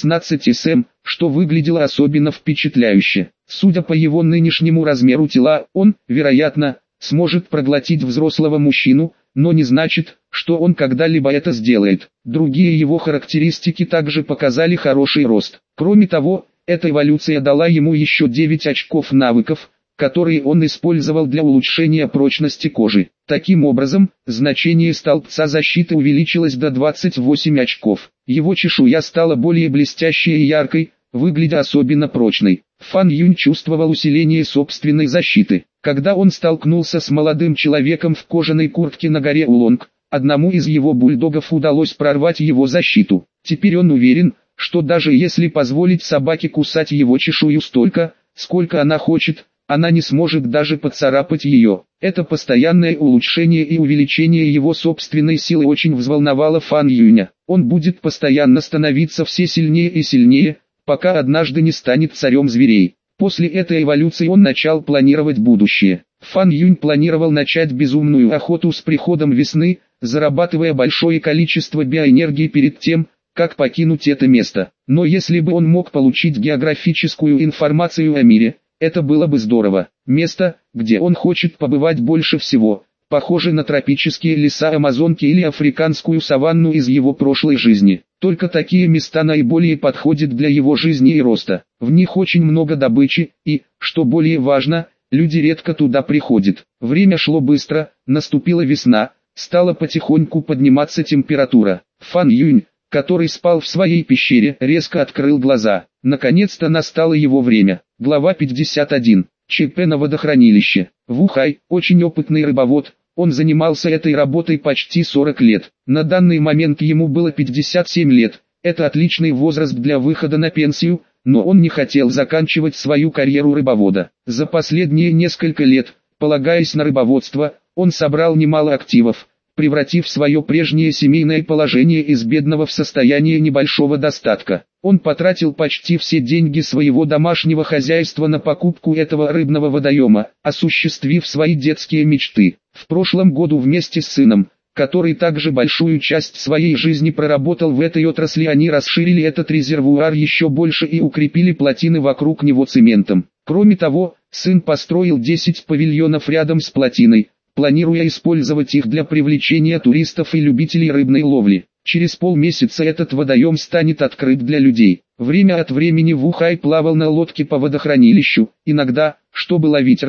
16 см, что выглядело особенно впечатляюще. Судя по его нынешнему размеру тела, он, вероятно, сможет проглотить взрослого мужчину, но не значит, что он когда-либо это сделает. Другие его характеристики также показали хороший рост. Кроме того, эта эволюция дала ему еще 9 очков навыков, которые он использовал для улучшения прочности кожи. Таким образом, значение столбца защиты увеличилось до 28 очков. Его чешуя стала более блестящей и яркой, выглядя особенно прочной. Фан Юнь чувствовал усиление собственной защиты. Когда он столкнулся с молодым человеком в кожаной куртке на горе Улонг, одному из его бульдогов удалось прорвать его защиту. Теперь он уверен, что даже если позволить собаке кусать его чешую столько, сколько она хочет, она не сможет даже поцарапать ее. Это постоянное улучшение и увеличение его собственной силы очень взволновало Фан Юня. Он будет постоянно становиться все сильнее и сильнее, пока однажды не станет царем зверей. После этой эволюции он начал планировать будущее. Фан Юнь планировал начать безумную охоту с приходом весны, зарабатывая большое количество биоэнергии перед тем, как покинуть это место. Но если бы он мог получить географическую информацию о мире, это было бы здорово. Место, где он хочет побывать больше всего, похоже на тропические леса Амазонки или африканскую саванну из его прошлой жизни. Только такие места наиболее подходят для его жизни и роста. В них очень много добычи и, что более важно, люди редко туда приходят. Время шло быстро, наступила весна, стала потихоньку подниматься температура. Фан Юнь, который спал в своей пещере, резко открыл глаза. Наконец-то настало его время. Глава 51. ЧП на водохранилище. Вухай, очень опытный рыбовод, он занимался этой работой почти 40 лет. На данный момент ему было 57 лет. Это отличный возраст для выхода на пенсию, но он не хотел заканчивать свою карьеру рыбовода. За последние несколько лет, полагаясь на рыбоводство, он собрал немало активов, превратив свое прежнее семейное положение из бедного в состояние небольшого достатка. Он потратил почти все деньги своего домашнего хозяйства на покупку этого рыбного водоема, осуществив свои детские мечты. В прошлом году вместе с сыном, который также большую часть своей жизни проработал в этой отрасли, они расширили этот резервуар еще больше и укрепили плотины вокруг него цементом. Кроме того, сын построил 10 павильонов рядом с плотиной, планируя использовать их для привлечения туристов и любителей рыбной ловли. Через полмесяца этот водоем станет открыт для людей. Время от времени Вухай плавал на лодке по водохранилищу, иногда, чтобы ловить рыбу,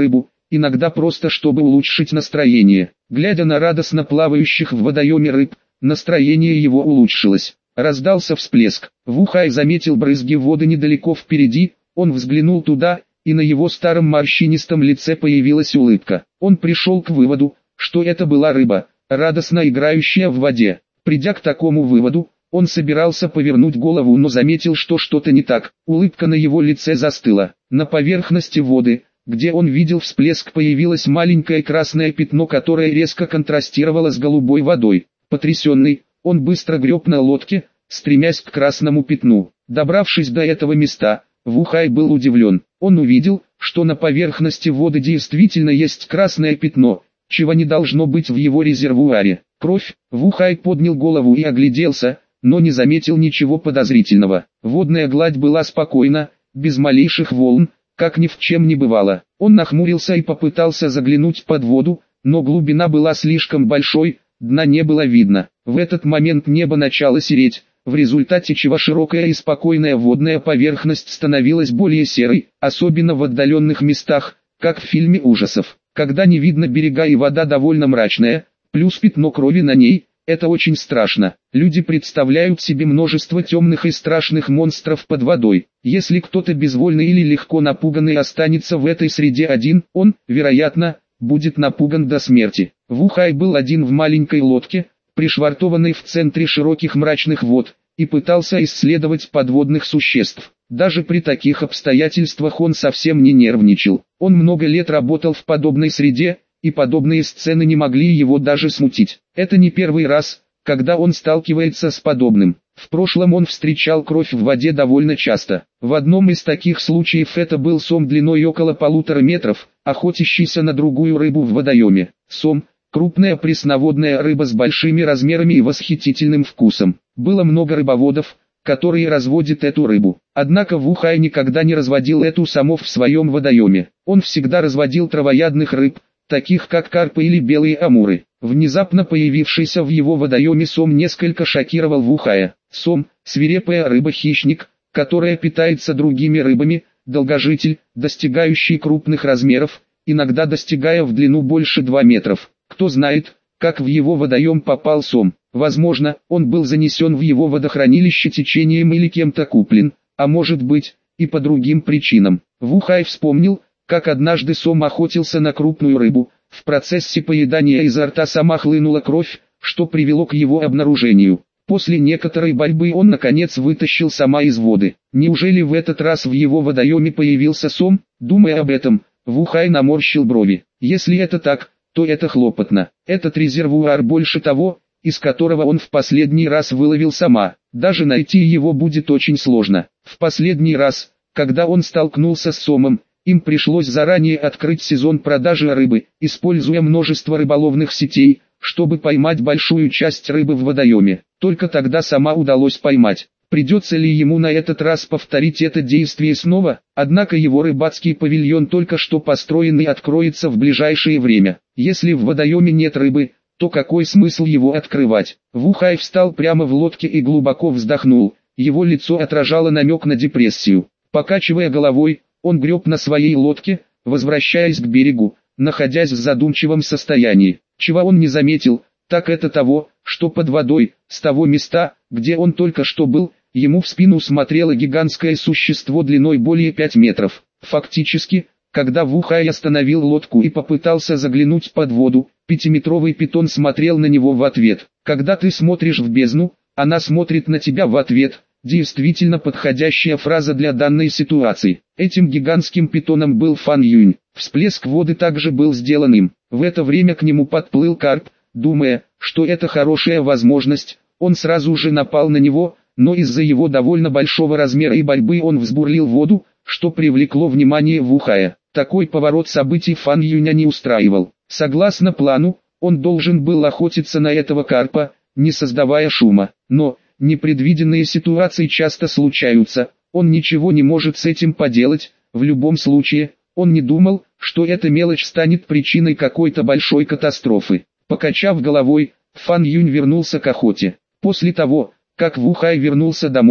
иногда просто чтобы улучшить настроение. Глядя на радостно плавающих в водоеме рыб, настроение его улучшилось. Раздался всплеск. Вухай заметил брызги воды недалеко впереди, он взглянул туда, и на его старом морщинистом лице появилась улыбка. Он пришел к выводу, что это была рыба, радостно играющая в воде. Придя к такому выводу, он собирался повернуть голову, но заметил, что что-то не так. Улыбка на его лице застыла. На поверхности воды, где он видел всплеск, появилось маленькое красное пятно, которое резко контрастировало с голубой водой. Потрясенный, он быстро греб на лодке, стремясь к красному пятну. Добравшись до этого места, Вухай был удивлен. Он увидел, что на поверхности воды действительно есть красное пятно, чего не должно быть в его резервуаре. Кровь. Вухай поднял голову и огляделся, но не заметил ничего подозрительного. Водная гладь была спокойна, без малейших волн, как ни в чем не бывало. Он нахмурился и попытался заглянуть под воду, но глубина была слишком большой, дна не было видно. В этот момент небо начало сереть, в результате чего широкая и спокойная водная поверхность становилась более серой, особенно в отдаленных местах, как в фильме ужасов. Когда не видно берега и вода довольно мрачная, плюс пятно крови на ней, это очень страшно. Люди представляют себе множество темных и страшных монстров под водой. Если кто-то безвольный или легко напуганный останется в этой среде один, он, вероятно, будет напуган до смерти. Вухай был один в маленькой лодке, пришвартованной в центре широких мрачных вод, и пытался исследовать подводных существ. Даже при таких обстоятельствах он совсем не нервничал. Он много лет работал в подобной среде, и подобные сцены не могли его даже смутить. Это не первый раз, когда он сталкивается с подобным. В прошлом он встречал кровь в воде довольно часто. В одном из таких случаев это был сом длиной около 1,5 метров, охотящийся на другую рыбу в водоеме. Сом – крупная пресноводная рыба с большими размерами и восхитительным вкусом. Было много рыбоводов, которые разводят эту рыбу. Однако Вухай никогда не разводил эту самов в своем водоеме. Он всегда разводил травоядных рыб, таких как карпы или белые амуры. Внезапно появившийся в его водоеме сом несколько шокировал Вухая. Сом – свирепая рыба-хищник, которая питается другими рыбами, долгожитель, достигающий крупных размеров, иногда достигая в длину больше 2 метров. Кто знает, как в его водоем попал сом. Возможно, он был занесен в его водохранилище течением или кем-то куплен, а может быть, и по другим причинам. Вухай вспомнил, как однажды сом охотился на крупную рыбу. В процессе поедания изо рта сома хлынула кровь, что привело к его обнаружению. После некоторой борьбы он наконец вытащил сома из воды. Неужели в этот раз в его водоеме появился сом? Думая об этом, Вухай наморщил брови. Если это так, то это хлопотно. Этот резервуар больше того, из которого он в последний раз выловил сома. Даже найти его будет очень сложно. В последний раз, когда он столкнулся с сомом, им пришлось заранее открыть сезон продажи рыбы, используя множество рыболовных сетей, чтобы поймать большую часть рыбы в водоеме. Только тогда сома удалось поймать. Придется ли ему на этот раз повторить это действие снова? Однако его рыбацкий павильон, только что построенный, откроется в ближайшее время. Если в водоеме нет рыбы, то какой смысл его открывать? Вухай встал прямо в лодке и глубоко вздохнул. Его лицо отражало намек на депрессию. Покачивая головой, он греб на своей лодке, возвращаясь к берегу, находясь в задумчивом состоянии. Чего он не заметил, так это того, что под водой, с того места, где он только что был, ему в спину смотрело гигантское существо длиной более 5 метров. Фактически, когда Вухай остановил лодку и попытался заглянуть под воду, 5-метровый питон смотрел на него в ответ. Когда ты смотришь в бездну, она смотрит на тебя в ответ. Действительно подходящая фраза для данной ситуации. Этим гигантским питоном был Фан Юнь. Всплеск воды также был сделан им. В это время к нему подплыл карп. Думая, что это хорошая возможность, он сразу же напал на него, но из-за его довольно большого размера и борьбы он взбурлил воду, что привлекло внимание Вухая. Такой поворот событий Фан Юня не устраивал. Согласно плану, он должен был охотиться на этого карпа, не создавая шума. Но непредвиденные ситуации часто случаются, он ничего не может с этим поделать. В любом случае, он не думал, что эта мелочь станет причиной какой-то большой катастрофы. Покачав головой, Фан Юнь вернулся к охоте. После того, как Вухай вернулся домой,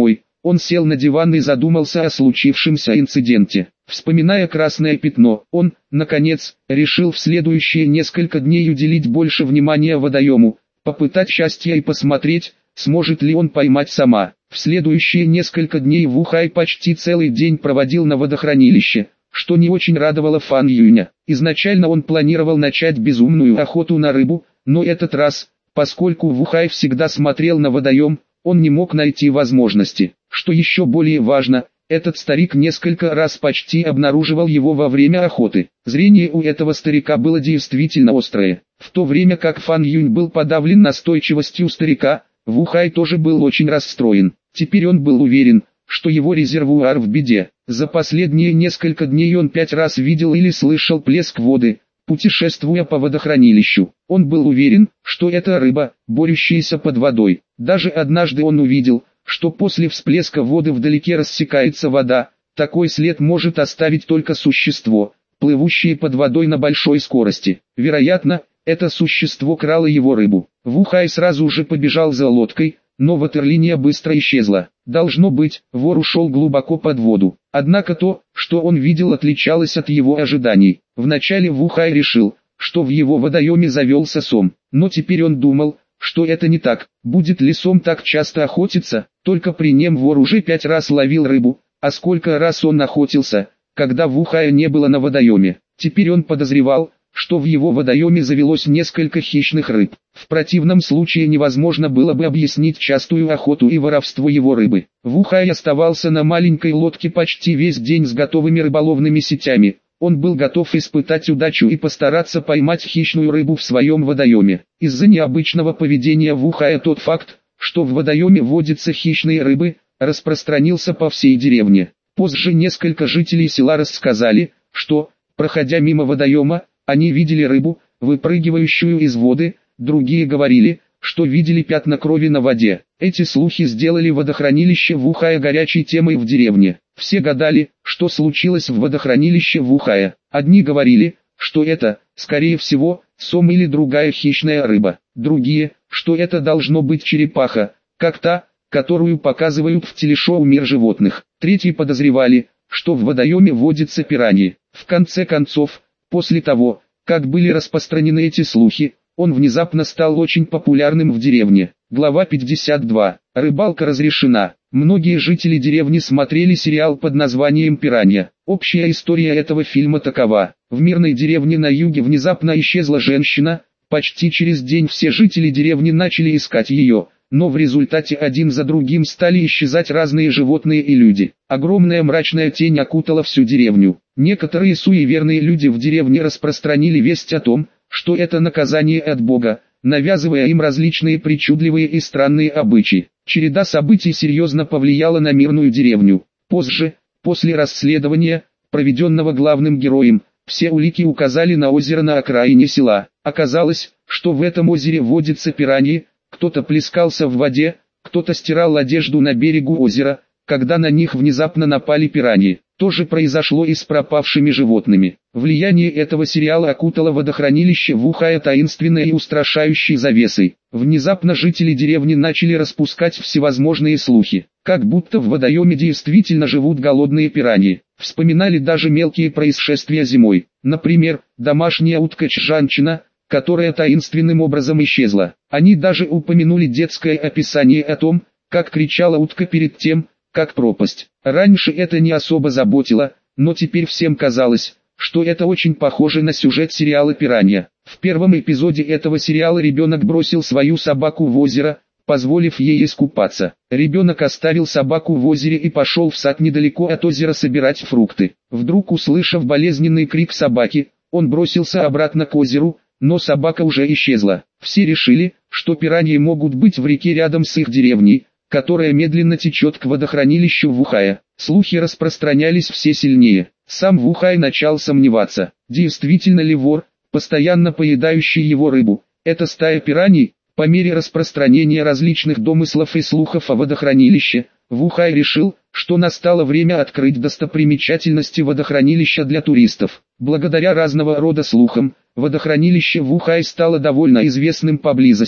Он сел на диван и задумался о случившемся инциденте. Вспоминая красное пятно, он, наконец, решил в следующие несколько дней уделить больше внимания водоему, попытать счастья и посмотреть, сможет ли он поймать сама. В следующие несколько дней Вухай почти целый день проводил на водохранилище, что не очень радовало Фан Юня. Изначально он планировал начать безумную охоту на рыбу, но этот раз, поскольку Вухай всегда смотрел на водоем, он не мог найти возможности. Что еще более важно, этот старик несколько раз почти обнаруживал его во время охоты. Зрение у этого старика было действительно острое. В то время как Фан Юнь был подавлен настойчивостью старика, Вухай тоже был очень расстроен. Теперь он был уверен, что его резервуар в беде. За последние несколько дней он 5 раз видел или слышал плеск воды, путешествуя по водохранилищу. Он был уверен, что это рыба, борющаяся под водой. Даже однажды он увидел, что после всплеска воды вдалеке рассекается вода. Такой след может оставить только существо, плывущее под водой на большой скорости. Вероятно, это существо крало его рыбу. Вухай сразу же побежал за лодкой, но ватерлиния быстро исчезла. Должно быть, вор ушел глубоко под воду. Однако то, что он видел, отличалось от его ожиданий. Вначале Вухай решил, что в его водоеме завелся сом, но теперь он думал, что это не так. Будет ли сом так часто охотиться? Только при нем вор уже 5 раз ловил рыбу, а сколько раз он охотился, когда Вухая не было на водоеме. Теперь он подозревал, что в его водоеме завелось несколько хищных рыб. В противном случае невозможно было бы объяснить частую охоту и воровство его рыбы. Вухай оставался на маленькой лодке почти весь день с готовыми рыболовными сетями. Он был готов испытать удачу и постараться поймать хищную рыбу в своем водоеме. Из-за необычного поведения Вухая тот факт, что в водоеме водятся хищные рыбы, распространился по всей деревне. Позже несколько жителей села рассказали, что, проходя мимо водоема, они видели рыбу, выпрыгивающую из воды, другие говорили, что видели пятна крови на воде. Эти слухи сделали водохранилище Вухая горячей темой в деревне. Все гадали, что случилось в водохранилище Вухая. Одни говорили, что это, скорее всего, сом или другая хищная рыба. Другие, что это должно быть черепаха, как та, которую показывают в телешоу «Мир животных». Третьи подозревали, что в водоеме водятся пираньи. В конце концов, после того, как были распространены эти слухи, он внезапно стал очень популярным в деревне. Глава 52. Рыбалка разрешена. Многие жители деревни смотрели сериал под названием «Пиранья». Общая история этого фильма такова. В мирной деревне на юге внезапно исчезла женщина. Почти через день все жители деревни начали искать ее, но в результате один за другим стали исчезать разные животные и люди. Огромная мрачная тень окутала всю деревню. Некоторые суеверные люди в деревне распространили весть о том, что это наказание от Бога, навязывая им различные причудливые и странные обычаи. Череда событий серьезно повлияла на мирную деревню. Позже, после расследования, проведенного главным героем, все улики указали на озеро на окраине села. Оказалось, что в этом озере водятся пираньи, кто-то плескался в воде, кто-то стирал одежду на берегу озера, когда на них внезапно напали пираньи. То же произошло и с пропавшими животными. Влияние этого сериала окутало водохранилище Вухая таинственной и устрашающей завесой. Внезапно жители деревни начали распускать всевозможные слухи, как будто в водоеме действительно живут голодные пираньи. Вспоминали даже мелкие происшествия зимой. Например, домашняя утка Чжанчина, которая таинственным образом исчезла. Они даже упомянули детское описание о том, как кричала утка перед тем, как пропасть. Раньше это не особо заботило, но теперь всем казалось, что это очень похоже на сюжет сериала «Пиранья». В первом эпизоде этого сериала ребенок бросил свою собаку в озеро, позволив ей искупаться. Ребенок оставил собаку в озере и пошел в сад недалеко от озера собирать фрукты. Вдруг, услышав болезненный крик собаки, он бросился обратно к озеру, но собака уже исчезла. Все решили, что пираньи могут быть в реке рядом с их деревней, которая медленно течет к водохранилищу Вухая. Слухи распространялись все сильнее. Сам Вухай начал сомневаться, действительно ли вор, постоянно поедающий его рыбу, это стая пираний. По мере распространения различных домыслов и слухов о водохранилище, Вухай решил, что настало время открыть достопримечательности водохранилища для туристов. Благодаря разного рода слухам, водохранилище Вухай стало довольно известным поблизости.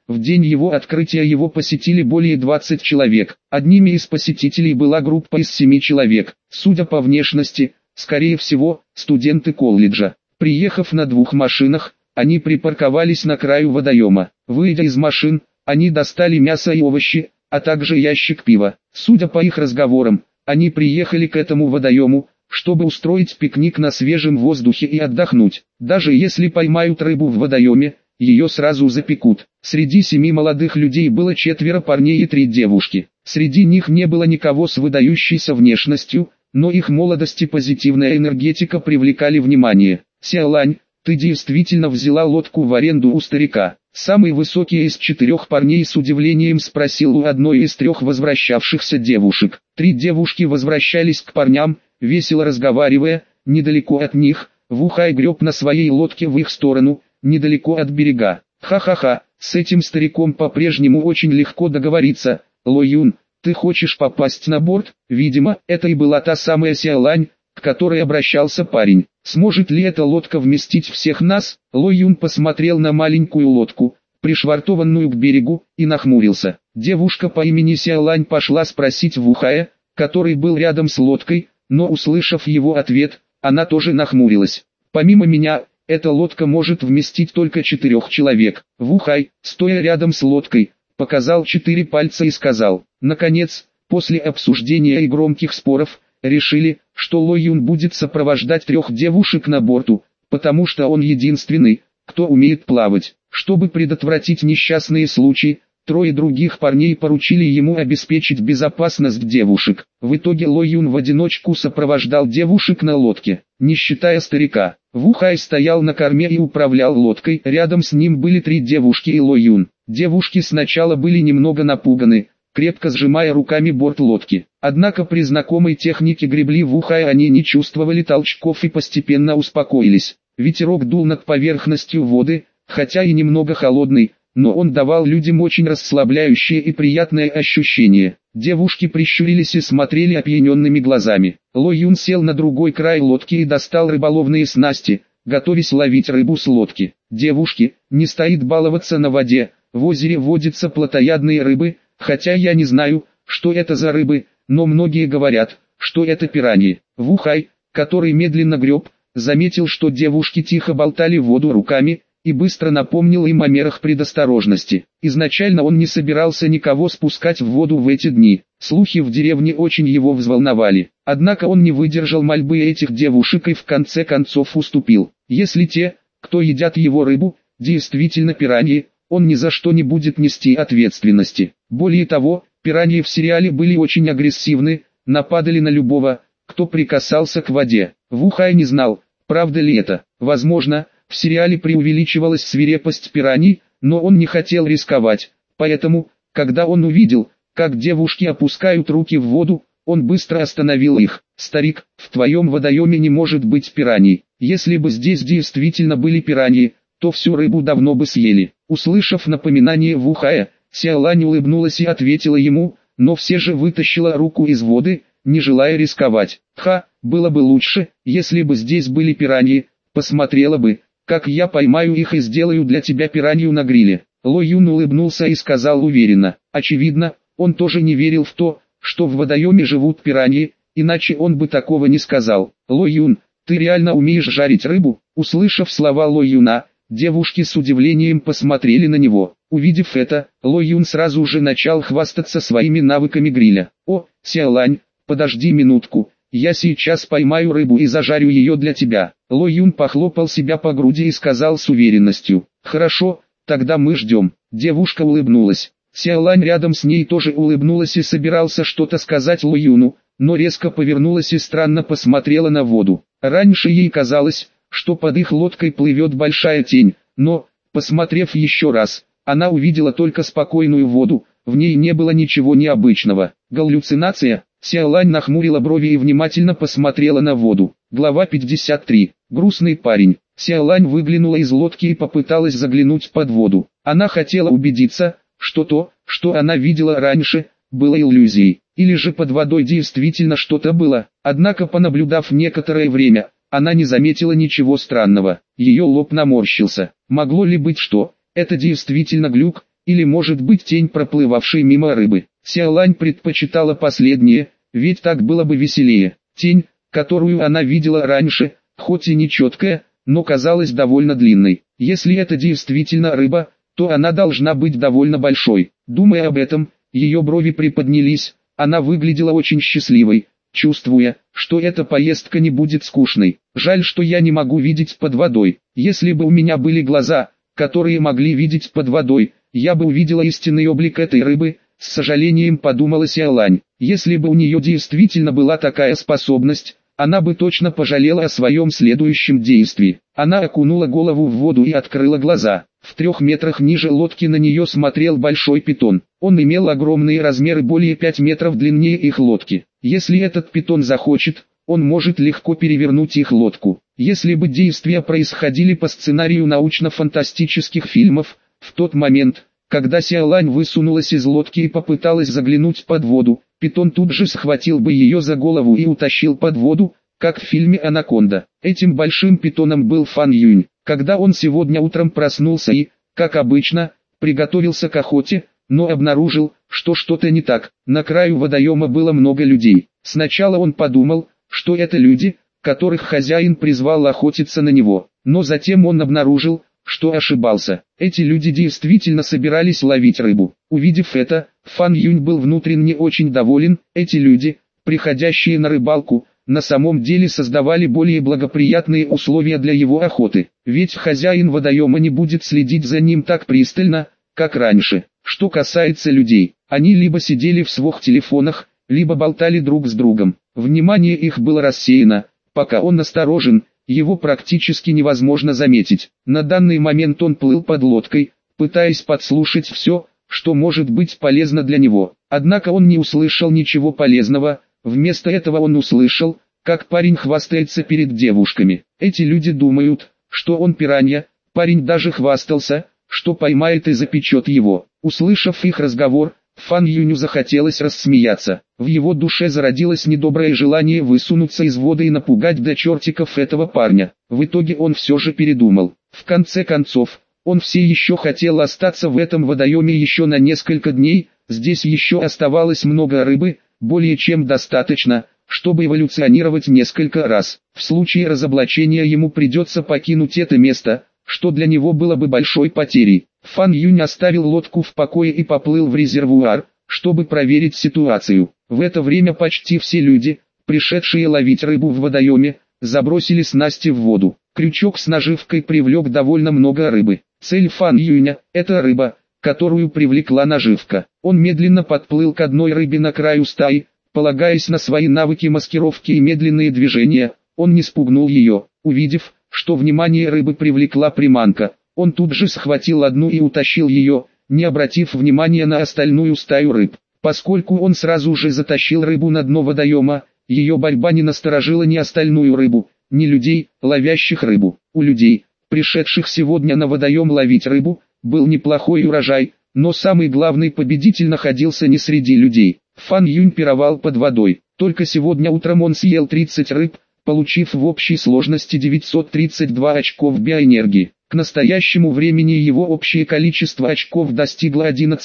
В день его открытия его посетили более 20 человек. Одними из посетителей была группа из 7 человек. Судя по внешности, скорее всего, студенты колледжа. Приехав на 2 машинах, они припарковались на краю водоема. Выйдя из машин, они достали мясо и овощи, а также ящик пива. Судя по их разговорам, они приехали к этому водоему, чтобы устроить пикник на свежем воздухе и отдохнуть. Даже если поймают рыбу в водоеме, ее сразу запекут. Среди 7 молодых людей было 4 парней и 3 девушки. Среди них не было никого с выдающейся внешностью, но их молодость и позитивная энергетика привлекали внимание. «Сяолань, ты действительно взяла лодку в аренду у старика?» Самый высокий из 4 парней с удивлением спросил у одной из 3 возвращавшихся девушек. 3 девушки возвращались к парням, весело разговаривая. Недалеко от них, Вухай греб на своей лодке в их сторону, недалеко от берега. «Ха-ха-ха, с этим стариком по-прежнему очень легко договориться. Ло Юн, ты хочешь попасть на борт?» Видимо, это и была та самая Сяолань, к которой обращался парень. Сможет ли эта лодка вместить всех нас? Ло Юн посмотрел на маленькую лодку, пришвартованную к берегу, и нахмурился. Девушка по имени Сяолань пошла спросить Вухая, который был рядом с лодкой, но услышав его ответ, она тоже нахмурилась. «Помимо меня, эта лодка может вместить только 4 человек». Вухай, стоя рядом с лодкой, показал 4 пальца и сказал. Наконец, после обсуждения и громких споров, решили, что Ло Юн будет сопровождать 3 девушек на борту, потому что он единственный, кто умеет плавать. Чтобы предотвратить несчастные случаи, 3 других парней поручили ему обеспечить безопасность девушек. В итоге Ло Юн в одиночку сопровождал девушек на лодке, не считая старика. Вухай стоял на корме и управлял лодкой, рядом с ним были 3 девушки и Ло Юн. Девушки сначала были немного напуганы, крепко сжимая руками борт лодки. Однако при знакомой технике гребли Вухая они не чувствовали толчков и постепенно успокоились. Ветерок дул над поверхностью воды, хотя и немного холодный, но он давал людям очень расслабляющее и приятное ощущение. Девушки прищурились и смотрели опьяненными глазами. Ло Юн сел на другой край лодки и достал рыболовные снасти, готовясь ловить рыбу с лодки. «Девушки, не стоит баловаться на воде, в озере водятся плотоядные рыбы, хотя я не знаю, что это за рыбы, но многие говорят, что это пираньи». Вухай, который медленно греб, заметил, что девушки тихо болтали в воду руками, и быстро напомнил им о мерах предосторожности. Изначально он не собирался никого спускать в воду в эти дни. Слухи в деревне очень его взволновали. Однако он не выдержал мольбы этих девушек и в конце концов уступил. Если те, кто едят его рыбу, действительно пираньи, он ни за что не будет нести ответственности. Более того, пираньи в сериале были очень агрессивны, нападали на любого, кто прикасался к воде. Вухай не знал, правда ли это. Возможно, в сериале преувеличивалась свирепость пираний, но он не хотел рисковать. Поэтому, когда он увидел, как девушки опускают руки в воду, он быстро остановил их. «Старик, в твоем водоеме не может быть пираний. Если бы здесь действительно были пираньи, то всю рыбу давно бы съели». Услышав напоминание Вухая, Сяолань улыбнулась и ответила ему, но все же вытащила руку из воды, не желая рисковать. Было бы лучше, если бы здесь были пираньи, посмотрела бы, как я поймаю их и сделаю для тебя пиранью на гриле». Ло Юн улыбнулся и сказал уверенно. Очевидно, он тоже не верил в то, что в водоеме живут пираньи, иначе он бы такого не сказал. «Ло Юн, ты реально умеешь жарить рыбу?» Услышав слова Ло Юна, девушки с удивлением посмотрели на него. Увидев это, Ло Юн сразу же начал хвастаться своими навыками гриля. «О, Сяолань, подожди минутку, я сейчас поймаю рыбу и зажарю ее для тебя». Ло Юн похлопал себя по груди и сказал с уверенностью. «Хорошо, тогда мы ждем». Девушка улыбнулась. Сяолань рядом с ней тоже улыбнулась и собирался что-то сказать Ло Юну, но резко повернулась и странно посмотрела на воду. Раньше ей казалось, что под их лодкой плывет большая тень, но, посмотрев еще раз, она увидела только спокойную воду, в ней не было ничего необычного. Галлюцинация? Сяолань нахмурила брови и внимательно посмотрела на воду. Глава 53. Грустный парень. Сяолань выглянула из лодки и попыталась заглянуть под воду. Она хотела убедиться, что то, что она видела раньше, было иллюзией, или же под водой действительно что-то было. Однако, понаблюдав некоторое время, она не заметила ничего странного. Ее лоб наморщился. Могло ли быть, что это действительно глюк, или может быть тень проплывавшей мимо рыбы. Сяолань предпочитала последнее, ведь так было бы веселее. Тень, которую она видела раньше, хоть и не четкая, но казалась довольно длинной. Если это действительно рыба, то она должна быть довольно большой. Думая об этом, ее брови приподнялись, она выглядела очень счастливой, чувствуя, что эта поездка не будет скучной. Жаль, что я не могу видеть под водой. Если бы у меня были глаза, которые могли видеть под водой, я бы увидела истинный облик этой рыбы, с сожалением подумала Сяолань. Если бы у нее действительно была такая способность, она бы точно пожалела о своем следующем действии. Она окунула голову в воду и открыла глаза. В 3 метрах ниже лодки на нее смотрел большой питон. Он имел огромные размеры, более 5 метров длиннее их лодки. Если этот питон захочет, он может легко перевернуть их лодку. Если бы действия происходили по сценарию научно-фантастических фильмов, в тот момент, когда Сяолань высунулась из лодки и попыталась заглянуть под воду, питон тут же схватил бы ее за голову и утащил под воду, как в фильме «Анаконда». Этим большим питоном был Фан Юнь. Когда он сегодня утром проснулся и, как обычно, приготовился к охоте, но обнаружил, что что-то не так. На краю водоема было много людей. Сначала он подумал, что это люди, которых хозяин призвал охотиться на него, но затем он обнаружил, что ошибался. Эти люди действительно собирались ловить рыбу. Увидев это, Фан Юнь был внутренне очень доволен. Эти люди, приходящие на рыбалку, на самом деле создавали более благоприятные условия для его охоты, ведь хозяин водоема не будет следить за ним так пристально, как раньше. Что касается людей, они либо сидели в своих телефонах, либо болтали друг с другом. Внимание их было рассеяно, пока он осторожен, его практически невозможно заметить. На данный момент он плыл под лодкой, пытаясь подслушать все, что может быть полезно для него. Однако он не услышал ничего полезного. Вместо этого он услышал, как парень хвастается перед девушками. Эти люди думают, что он пиранья. Парень даже хвастался, что поймает и запечет его. Услышав их разговор, Фан Юню захотелось рассмеяться. В его душе зародилось недоброе желание высунуться из воды и напугать до чертиков этого парня. В итоге он все же передумал. В конце концов, он все еще хотел остаться в этом водоеме еще на несколько дней. Здесь еще оставалось много рыбы, более чем достаточно, чтобы эволюционировать несколько раз. В случае разоблачения ему придется покинуть это место, что для него было бы большой потерей. Фан Юнь оставил лодку в покое и поплыл в резервуар, чтобы проверить ситуацию. В это время почти все люди, пришедшие ловить рыбу в водоеме, забросили снасти в воду. Крючок с наживкой привлек довольно много рыбы. Цель Фан Юня – это рыба, которую привлекла наживка. Он медленно подплыл к одной рыбе на краю стаи, полагаясь на свои навыки маскировки и медленные движения, он не спугнул ее. Увидев, что внимание рыбы привлекла приманка, он тут же схватил одну и утащил ее, не обратив внимания на остальную стаю рыб. Поскольку он сразу же затащил рыбу на дно водоема, ее борьба не насторожила ни остальную рыбу, ни людей, ловящих рыбу. У людей, пришедших сегодня на водоем ловить рыбу, был неплохой урожай, но самый главный победитель находился не среди людей. Фан Юнь пировал под водой. Только сегодня утром он съел 30 рыб, получив в общей сложности 932 очков биоэнергии. К настоящему времени его общее количество очков достигло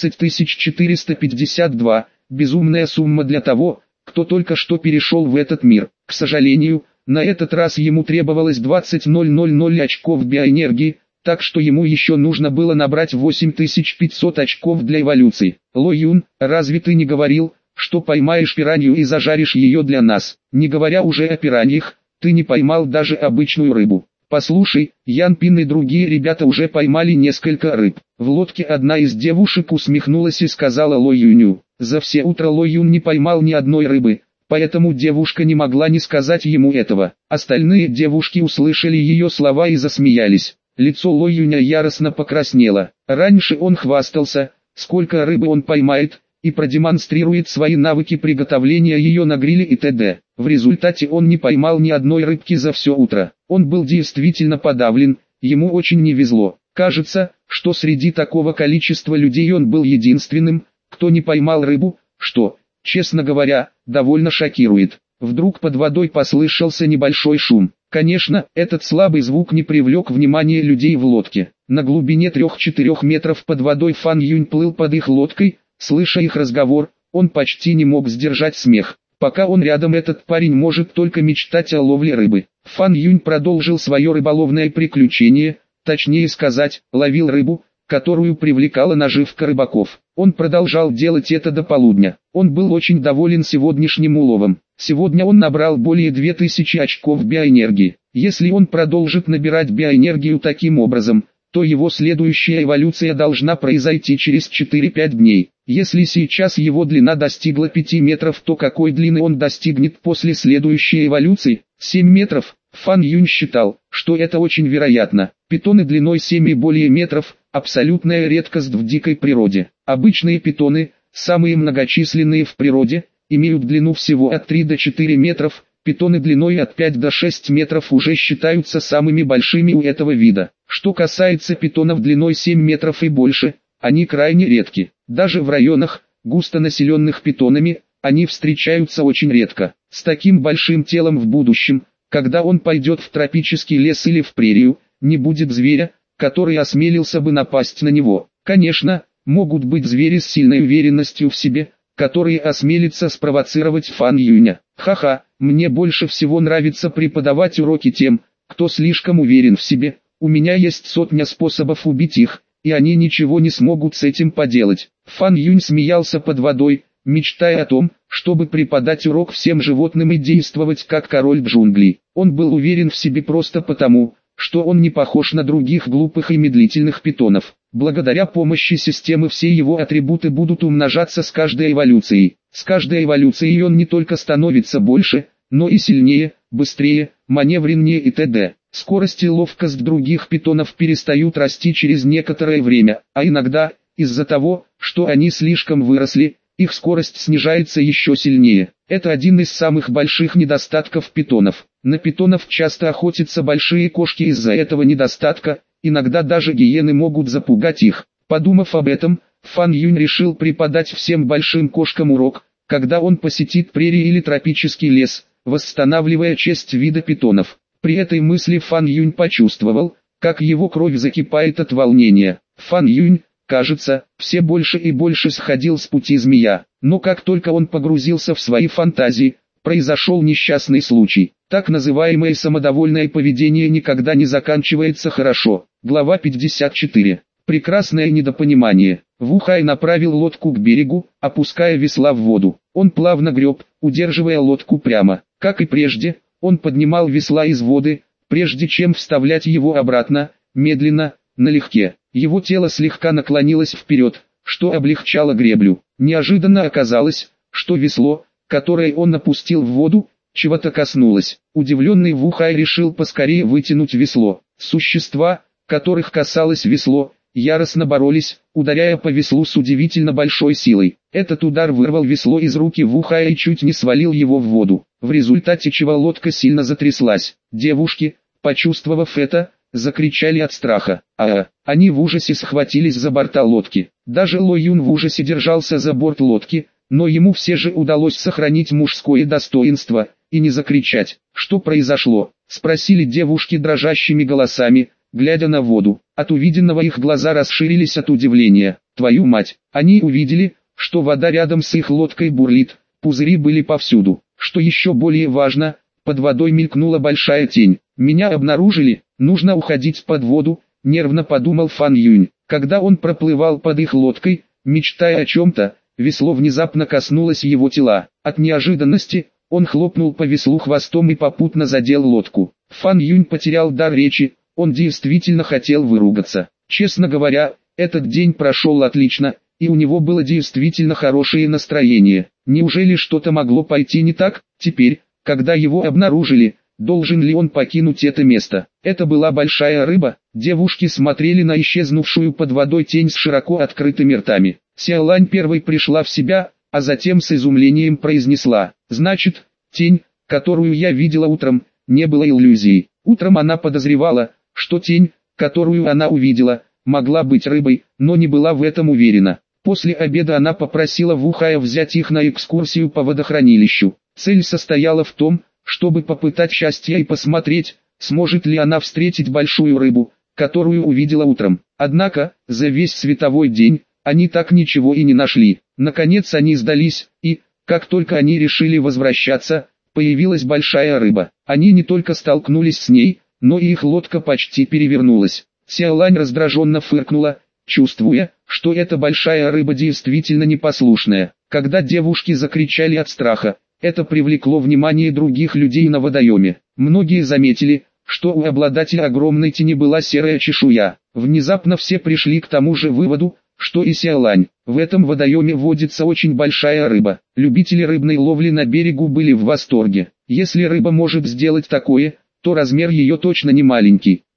11452, безумная сумма для того, кто только что перешел в этот мир. К сожалению, на этот раз ему требовалось 20,000 очков биоэнергии, так что ему еще нужно было набрать 8500 очков для эволюции. Ло Юн, разве ты не говорил, что поймаешь пиранью и зажаришь ее для нас? Не говоря уже о пираньях, ты не поймал даже обычную рыбу. Послушай, Ян Пин и другие ребята уже поймали несколько рыб. В лодке одна из девушек усмехнулась и сказала Ло Юню. За все утро Ло Юн не поймал ни одной рыбы, поэтому девушка не могла не сказать ему этого. Остальные девушки услышали ее слова и засмеялись. Лицо Ло Юня яростно покраснело. Раньше он хвастался, сколько рыбы он поймает, и продемонстрирует свои навыки приготовления ее на гриле и т.д. В результате он не поймал ни одной рыбки за все утро. Он был действительно подавлен, ему очень не везло. Кажется, что среди такого количества людей он был единственным, кто не поймал рыбу, что, честно говоря, довольно шокирует. Вдруг под водой послышался небольшой шум. Конечно, этот слабый звук не привлек внимания людей в лодке. На глубине 3-4 метров под водой Фан Юнь плыл под их лодкой, слыша их разговор, он почти не мог сдержать смех. Пока он рядом, этот парень может только мечтать о ловле рыбы. Фан Юнь продолжил свое рыболовное приключение, точнее сказать, ловил рыбу, которую привлекала наживка рыбаков. Он продолжал делать это до полудня. Он был очень доволен сегодняшним уловом. Сегодня он набрал более 2000 очков биоэнергии. Если он продолжит набирать биоэнергию таким образом, то его следующая эволюция должна произойти через 4-5 дней. Если сейчас его длина достигла 5 метров, то какой длины он достигнет после следующей эволюции? 7 метров. Фан Юнь считал, что это очень вероятно. Питоны длиной 7 и более метров – абсолютная редкость в дикой природе. Обычные питоны, самые многочисленные в природе, имеют длину всего от 3 до 4 метров, питоны длиной от 5 до 6 метров уже считаются самыми большими у этого вида. Что касается питонов длиной 7 метров и больше, они крайне редки. Даже в районах, густонаселенных питонами, они встречаются очень редко. С таким большим телом в будущем, когда он пойдет в тропический лес или в прерию, не будет зверя, который осмелился бы напасть на него. Конечно, могут быть звери с сильной уверенностью в себе, которые осмелятся спровоцировать Фан Юня. Ха-ха, мне больше всего нравится преподавать уроки тем, кто слишком уверен в себе. У меня есть сотня способов убить их, и они ничего не смогут с этим поделать. Фан Юнь смеялся под водой, мечтая о том, чтобы преподать урок всем животным и действовать как король джунглей. Он был уверен в себе просто потому, что он не похож на других глупых и медлительных питонов. Благодаря помощи системы все его атрибуты будут умножаться с каждой эволюцией. С каждой эволюцией он не только становится больше, но и сильнее, быстрее, маневреннее и т.д. Скорость и ловкость других питонов перестают расти через некоторое время, а иногда, из-за того, что они слишком выросли, их скорость снижается еще сильнее. Это один из самых больших недостатков питонов. На питонов часто охотятся большие кошки из-за этого недостатка, иногда даже гиены могут запугать их. Подумав об этом, Фан Юнь решил преподать всем большим кошкам урок, когда он посетит прерии или тропический лес, восстанавливая честь вида питонов. При этой мысли Фан Юнь почувствовал, как его кровь закипает от волнения. Фан Юнь, кажется, все больше и больше сходил с пути змея, но как только он погрузился в свои фантазии, произошел несчастный случай. Так называемое самодовольное поведение никогда не заканчивается хорошо. Глава 54. Прекрасное недопонимание. Вухай направил лодку к берегу, опуская весла в воду. Он плавно греб, удерживая лодку прямо. Как и прежде, он поднимал весла из воды, прежде чем вставлять его обратно, медленно, налегке. Его тело слегка наклонилось вперед, что облегчало греблю. Неожиданно оказалось, что весло, которое он опустил в воду, чего-то коснулось. Удивленный Вухай решил поскорее вытянуть весло. Существа, которых касалось весло, яростно боролись, ударяя по веслу с удивительно большой силой. Этот удар вырвал весло из руки Вухая и чуть не свалил его в воду, в результате чего лодка сильно затряслась. Девушки, почувствовав это, закричали от страха. Они в ужасе схватились за борта лодки. Даже Ло Юн в ужасе держался за борт лодки, но ему все же удалось сохранить мужское достоинство и не закричать. «Что произошло?» – спросили девушки дрожащими голосами, глядя на воду. От увиденного их глаза расширились от удивления. «Твою мать!» Они увидели, что вода рядом с их лодкой бурлит, пузыри были повсюду. Что еще более важно, под водой мелькнула большая тень. «Меня обнаружили, нужно уходить под воду», – нервно подумал Фан Юнь. Когда он проплывал под их лодкой, мечтая о чем-то, весло внезапно коснулось его тела. От неожиданности, он хлопнул по веслу хвостом и попутно задел лодку. Фан Юнь потерял дар речи, он действительно хотел выругаться. Честно говоря, этот день прошел отлично, и у него было действительно хорошее настроение. Неужели что-то могло пойти не так? Теперь, когда его обнаружили, должен ли он покинуть это место? Это была большая рыба. Девушки смотрели на исчезнувшую под водой тень с широко открытыми ртами. Сяолань первой пришла в себя, а затем с изумлением произнесла: «Значит, тень, которую я видела утром, не была иллюзией». Утром она подозревала, что тень, которую она увидела, могла быть рыбой, но не была в этом уверена. После обеда она попросила Вухая взять их на экскурсию по водохранилищу. Цель состояла в том, чтобы попытать счастье и посмотреть, сможет ли она встретить большую рыбу, которую увидела утром. Однако, за весь световой день, они так ничего и не нашли. Наконец они сдались, и, как только они решили возвращаться, появилась большая рыба. Они не только столкнулись с ней, но и их лодка почти перевернулась. Сяолань раздраженно фыркнула, чувствуя, что эта большая рыба действительно непослушная. Когда девушки закричали от страха, это привлекло внимание других людей на водоеме. Многие заметили, что у обладателя огромной тени была серая чешуя. Внезапно все пришли к тому же выводу, что и Сяолань. В этом водоеме водится очень большая рыба. Любители рыбной ловли на берегу были в восторге. Если рыба может сделать такое, то размер ее точно не маленький.